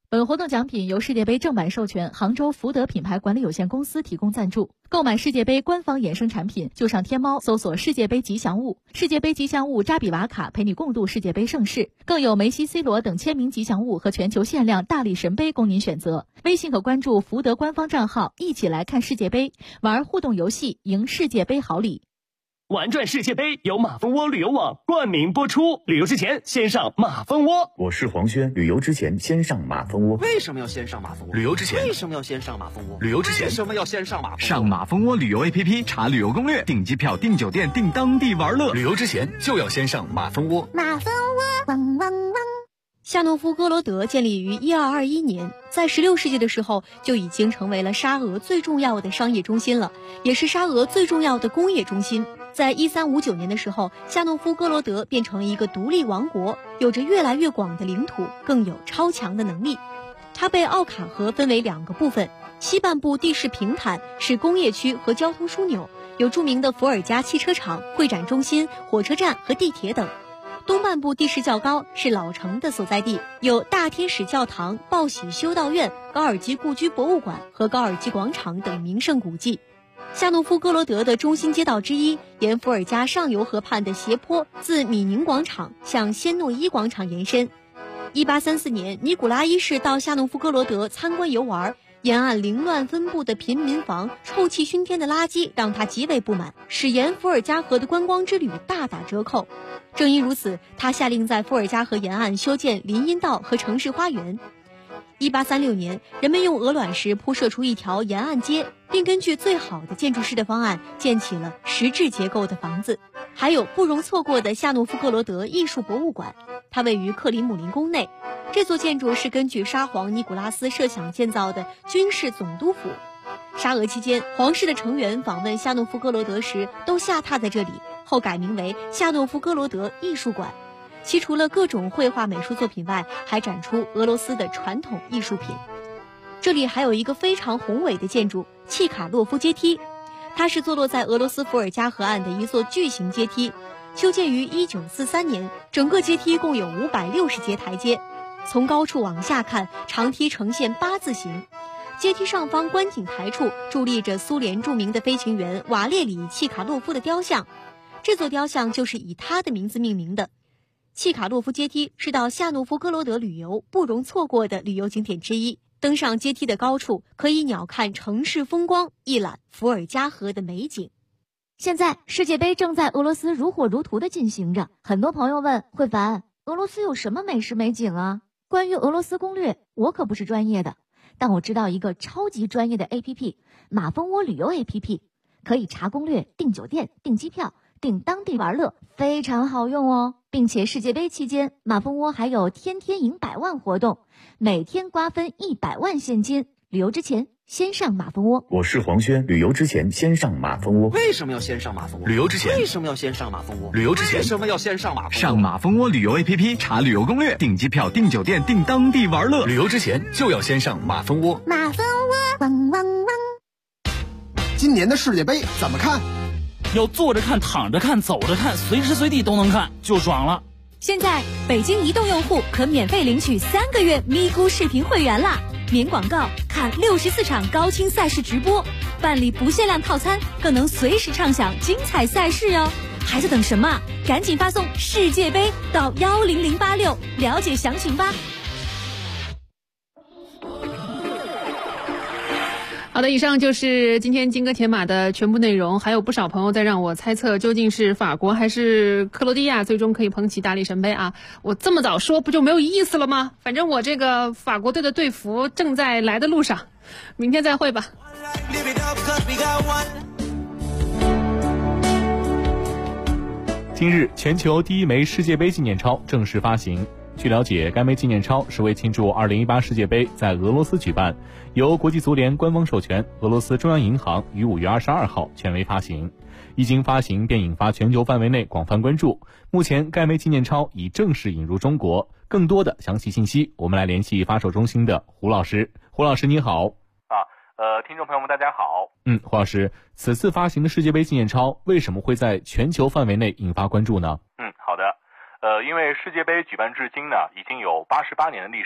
本活动奖品由世界杯正版授权杭州福德品牌管理有限公司提供赞助。购买世界杯官方衍生产品，就上天猫搜索世界杯吉祥物，世界杯吉祥物扎比瓦卡陪你共度世界杯盛世，更有梅西、C 罗等签名吉祥物和全球限量大力神杯供您选择。微信可关注福德官方账号，一起来看世界杯，玩互动游戏，赢世界杯好礼。 玩转世界杯由马蜂窝旅游网冠名播出，旅游之前先上马蜂窝。 我是黄轩，旅游之前先上马蜂窝。 为什么要先上马蜂窝？ 旅游之前为什么要先上马蜂窝？ 旅游之前为什么要先上马蜂窝？ 上马蜂窝旅游 APP 查旅游攻略，订机票、订酒店、订当地玩乐。 旅游之前就要先上马蜂窝。 马蜂窝，汪汪汪。 夏诺夫哥罗德建立于1221年，在16世纪的时候就已经成为了沙俄最重要的商业中心了，也是沙俄最重要的工业中心。在1359年的时候，夏诺夫哥罗德变成了一个独立王国，有着越来越广的领土，更有超强的能力。它被奥卡河分为2个部分，西半部地势平坦，是工业区和交通枢纽，有著名的伏尔加汽车厂、会展中心、火车站和地铁等。东半部地势较高，是老城的所在地，有大天使教堂、报喜修道院、高尔基故居博物馆和高尔基广场等名胜古迹。夏诺夫哥罗德的中心街道之一，沿伏尔加上游河畔的斜坡，自米宁广场向暹诺伊广场延伸。1834年，尼古拉一世到夏诺夫哥罗德参观游玩，沿岸凌乱分布的贫民房、臭气熏天的垃圾让他极为不满，使沿伏尔加河的观光之旅大打折扣。正因如此，他下令在伏尔加河沿岸修建林荫道和城市花园。1836年，人们用鹅卵石铺设出一条沿岸街，并根据最好的建筑师的方案建起了石质结构的房子。还有不容错过的夏诺夫哥罗德艺术博物馆，它位于克里姆林宫内。这座建筑是根据沙皇尼古拉斯设想建造的军事总督府。沙俄期间，皇室的成员访问夏诺夫哥罗德时都下榻在这里，后改名为夏诺夫哥罗德艺术馆。其除了各种绘画美术作品外，还展出俄罗斯的传统艺术品。这里还有一个非常宏伟的建筑——契卡洛夫阶梯，它是坐落在俄罗斯伏尔加河岸的一座巨型阶梯，修建于1943年，整个阶梯共有560节台阶。从高处往下看，长梯呈现8字形。阶梯上方观景台处伫立着苏联著名的飞行员瓦列里·契卡洛夫的雕像，这座雕像就是以他的名字命名的。契卡洛夫阶梯是到夏诺夫哥罗德旅游不容错过的旅游景点之一。登上阶梯的高处，可以鸟瞰城市风光，一览伏尔加河的美景。 现在世界杯正在俄罗斯如火如荼地进行着，很多朋友问慧凡，俄罗斯有什么美食美景啊？关于俄罗斯攻略，我可不是专业的，但我知道一个超级专业的 APP， 马蜂窝旅游 APP， 可以查攻略、订酒店、订机票、订当地玩乐，非常好用哦。并且世界杯期间，马蜂窝还有天天赢100万活动，每天瓜分100万现金。旅游之前先上马蜂窝。 我是黄轩，旅游之前先上马蜂窝。 为什么要先上马蜂窝？ 旅游之前为什么要先上马蜂窝？ 旅游之前为什么要先上马蜂窝？ 上马蜂窝旅游 APP 查旅游攻略，订机票、订酒店、订当地玩乐。 旅游之前就要先上马蜂窝。 马蜂窝，汪汪汪。 今年的世界杯怎么看？ 要坐着看、躺着看、走着看，随时随地都能看，就爽了。 现在北京移动用户可免费领取3个月咪咕视频会员啦！免广告，看64场高清赛事直播，办理不限量套餐，更能随时畅享精彩赛事哦！还在等什么？赶紧发送世界杯到10086，了解详情吧。 好的，以上就是今天金戈铁马的全部内容。还有不少朋友在让我猜测，究竟是法国还是克罗地亚最终可以捧起大力神杯啊？我这么早说不就没有意思了吗？反正我这个法国队的队服正在来的路上，明天再会吧。 今日，全球第一枚世界杯纪念钞正式发行。据了解，该枚纪念钞是为庆祝2018世界杯在俄罗斯举办，由国际足联官方授权，俄罗斯中央银行于5月22号权威发行。一经发行便引发全球范围内广泛关注。目前该枚纪念钞已正式引入中国。更多的详细信息，我们来联系发售中心的胡老师。胡老师你好。 听众朋友们大家好。 胡老师，此次发行的世界杯纪念钞为什么会在全球范围内引发关注呢？ 好的。因为世界杯举办至今呢，已经有88年的历史了。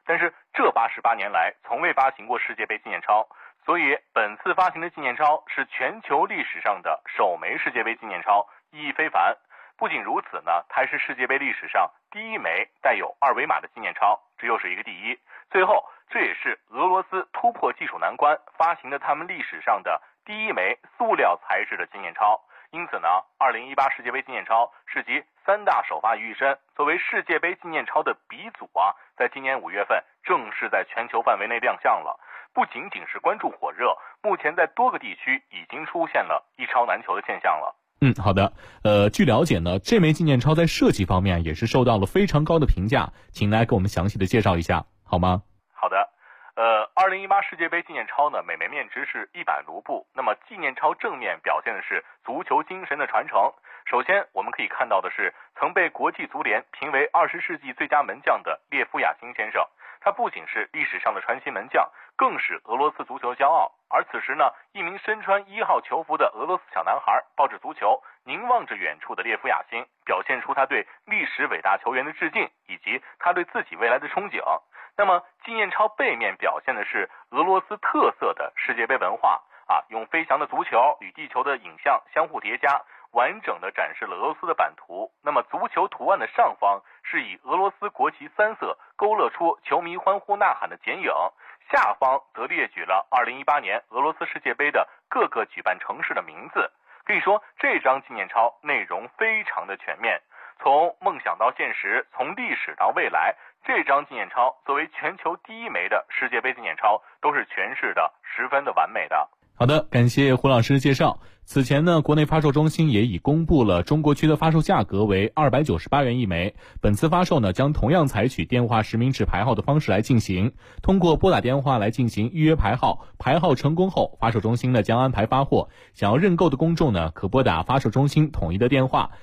但是这88年来从未发行过世界杯纪念钞，所以本次发行的纪念钞是全球历史上的首枚世界杯纪念钞，意义非凡。不仅如此呢，它还是世界杯历史上第一枚带有2维码的纪念钞，这又是一个第一。最后，这也是俄罗斯突破技术难关发行的他们历史上的第一枚塑料材质的纪念钞。因此呢，2018世界杯纪念钞是集3大首发于一身，作为世界杯纪念钞的鼻祖啊，在今年5月份正式在全球范围内亮相了。不仅仅是关注火热，目前在多个地区已经出现了一钞难求的现象了。 好的。据了解呢，这枚纪念钞在设计方面也是受到了非常高的评价，请来给我们详细的介绍一下，好吗？ 好的。2018世界杯纪念钞呢，每枚面值是100卢布。那么纪念钞正面表现的是足球精神的传承。首先我们可以看到的是曾被国际足联评为20世纪最佳门将的列夫亚辛先生，他不仅是历史上的传奇门将，更是俄罗斯足球骄傲。而此时呢，一名身穿1号球服的俄罗斯小男孩抱着足球，凝望着远处的列夫亚辛，表现出他对历史伟大球员的致敬，以及他对自己未来的憧憬。那么纪念钞背面表现的是俄罗斯特色的世界杯文化用飞翔的足球与地球的影像相互叠加，完整的展示了俄罗斯的版图。那么足球图案的上方是以俄罗斯国旗3色勾勒出球迷欢呼呐喊的剪影，下方则列举了2018年俄罗斯世界杯的各个举办城市的名字。可以说这张纪念钞内容非常的全面，从梦想到现实，从历史到未来，这张纪念钞作为全球第一枚的世界杯纪念钞，都是诠释的十分的完美的。 好的，感谢胡老师的介绍。此前呢，国内发售中心也已公布了中国区的发售价格为298元一枚。本次发售呢，将同样采取电话实名制排号的方式来进行，通过拨打电话来进行预约排号，排号成功后，发售中心呢将安排发货。想要认购的公众呢，可拨打发售中心统一的电话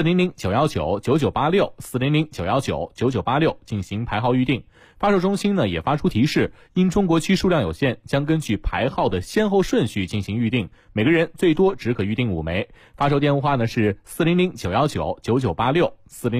400-919-9986 400-919-9986进行排号预定。发售中心呢也发出提示，因中国区数量有限，将根据排号的先后顺序进行预定，每个人最多只可预定5枚。发售电话呢是400-919-9986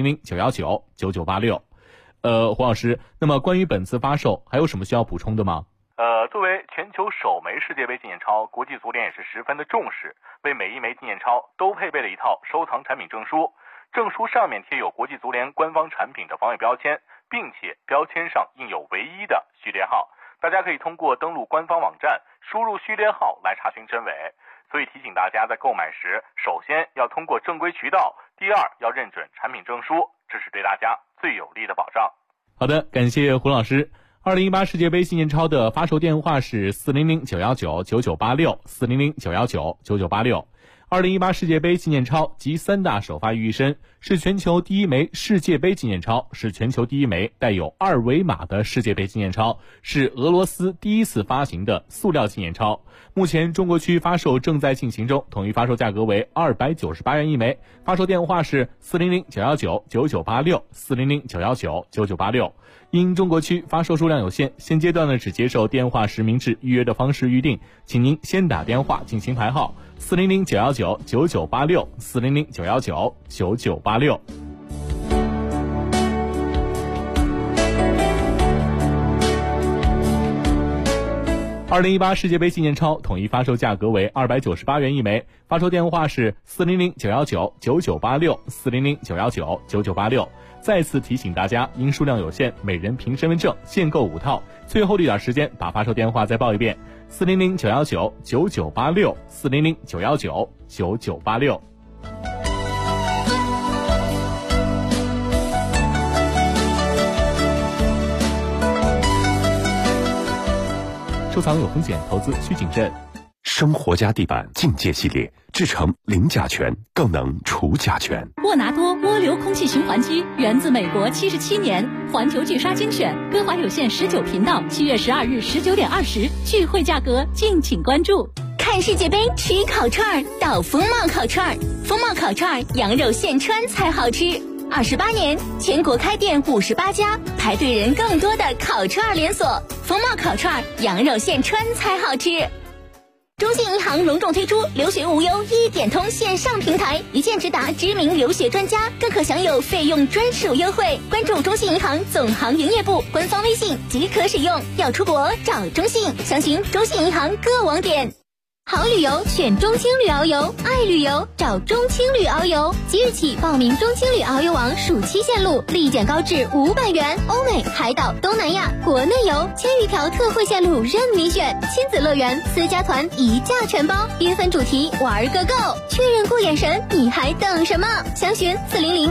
400-919-9986。胡老师，那么关于本次发售还有什么需要补充的吗？ 作为全球首枚世界杯纪念钞，国际足联也是十分的重视，为每一枚纪念钞都配备了一套收藏产品证书。证书上面贴有国际足联官方产品的防伪标签，并且标签上印有唯一的序列号，大家可以通过登录官方网站输入序列号来查询真伪。所以提醒大家在购买时，首先要通过正规渠道，第二要认准产品证书，这是对大家最有力的保障。 好的，感谢胡老师。2018世界杯纪念钞的发售电话是400-919-9986 400-919-9986。2018世界杯纪念钞集3大首发于一身，是全球第一枚世界杯纪念钞，是全球第一枚带有2维码的世界杯纪念钞，是俄罗斯第一次发行的塑料纪念钞。目前中国区发售正在进行中，统一发售价格为298元一枚。发售电话是400-919-9986 400-919-9986。因中国区发售数量有限，现阶段呢只接受电话实名制预约的方式预定，请您先打电话进行排号400-919-9986 400-919-9986。2018世界杯纪念钞统一发售价格为298元一枚，发售电话是400-919-9986 400-919-9986。再次提醒大家，因数量有限，每人凭身份证限购5套。最后的一点时间，把发售电话再报一遍：400-919-9986 400-919-9986。收藏有风险，投资需谨慎。 生活家地板境界系列制成零甲醛，更能除甲醛。 沃拿多涡流空气循环机源自美国77年，环球巨鲨精选，歌华有线19频道7月12日19点20，聚会价格敬请关注。 看世界杯吃烤串到风貌烤串，风貌烤串羊肉现穿才好吃。28年，全国开店58家，排队人更多的烤串连锁。风貌烤串羊肉现穿才好吃。 中信银行隆重推出留学无忧一点通线上平台，一键直达知名留学专家，更可享有费用专属优惠。关注中信银行总行营业部官方微信即可使用。要出国找中信，详询中信银行各网点。好旅游选中青旅遨游，爱旅游找中青旅遨游。即日起报名中青旅遨游网暑期线路，立减高至500元。欧美、海岛、东南亚、国内游1000余条特惠线路任你选，亲子乐园、私家团一价全包，缤纷主题玩个够。确认过眼神，你还等什么？详询400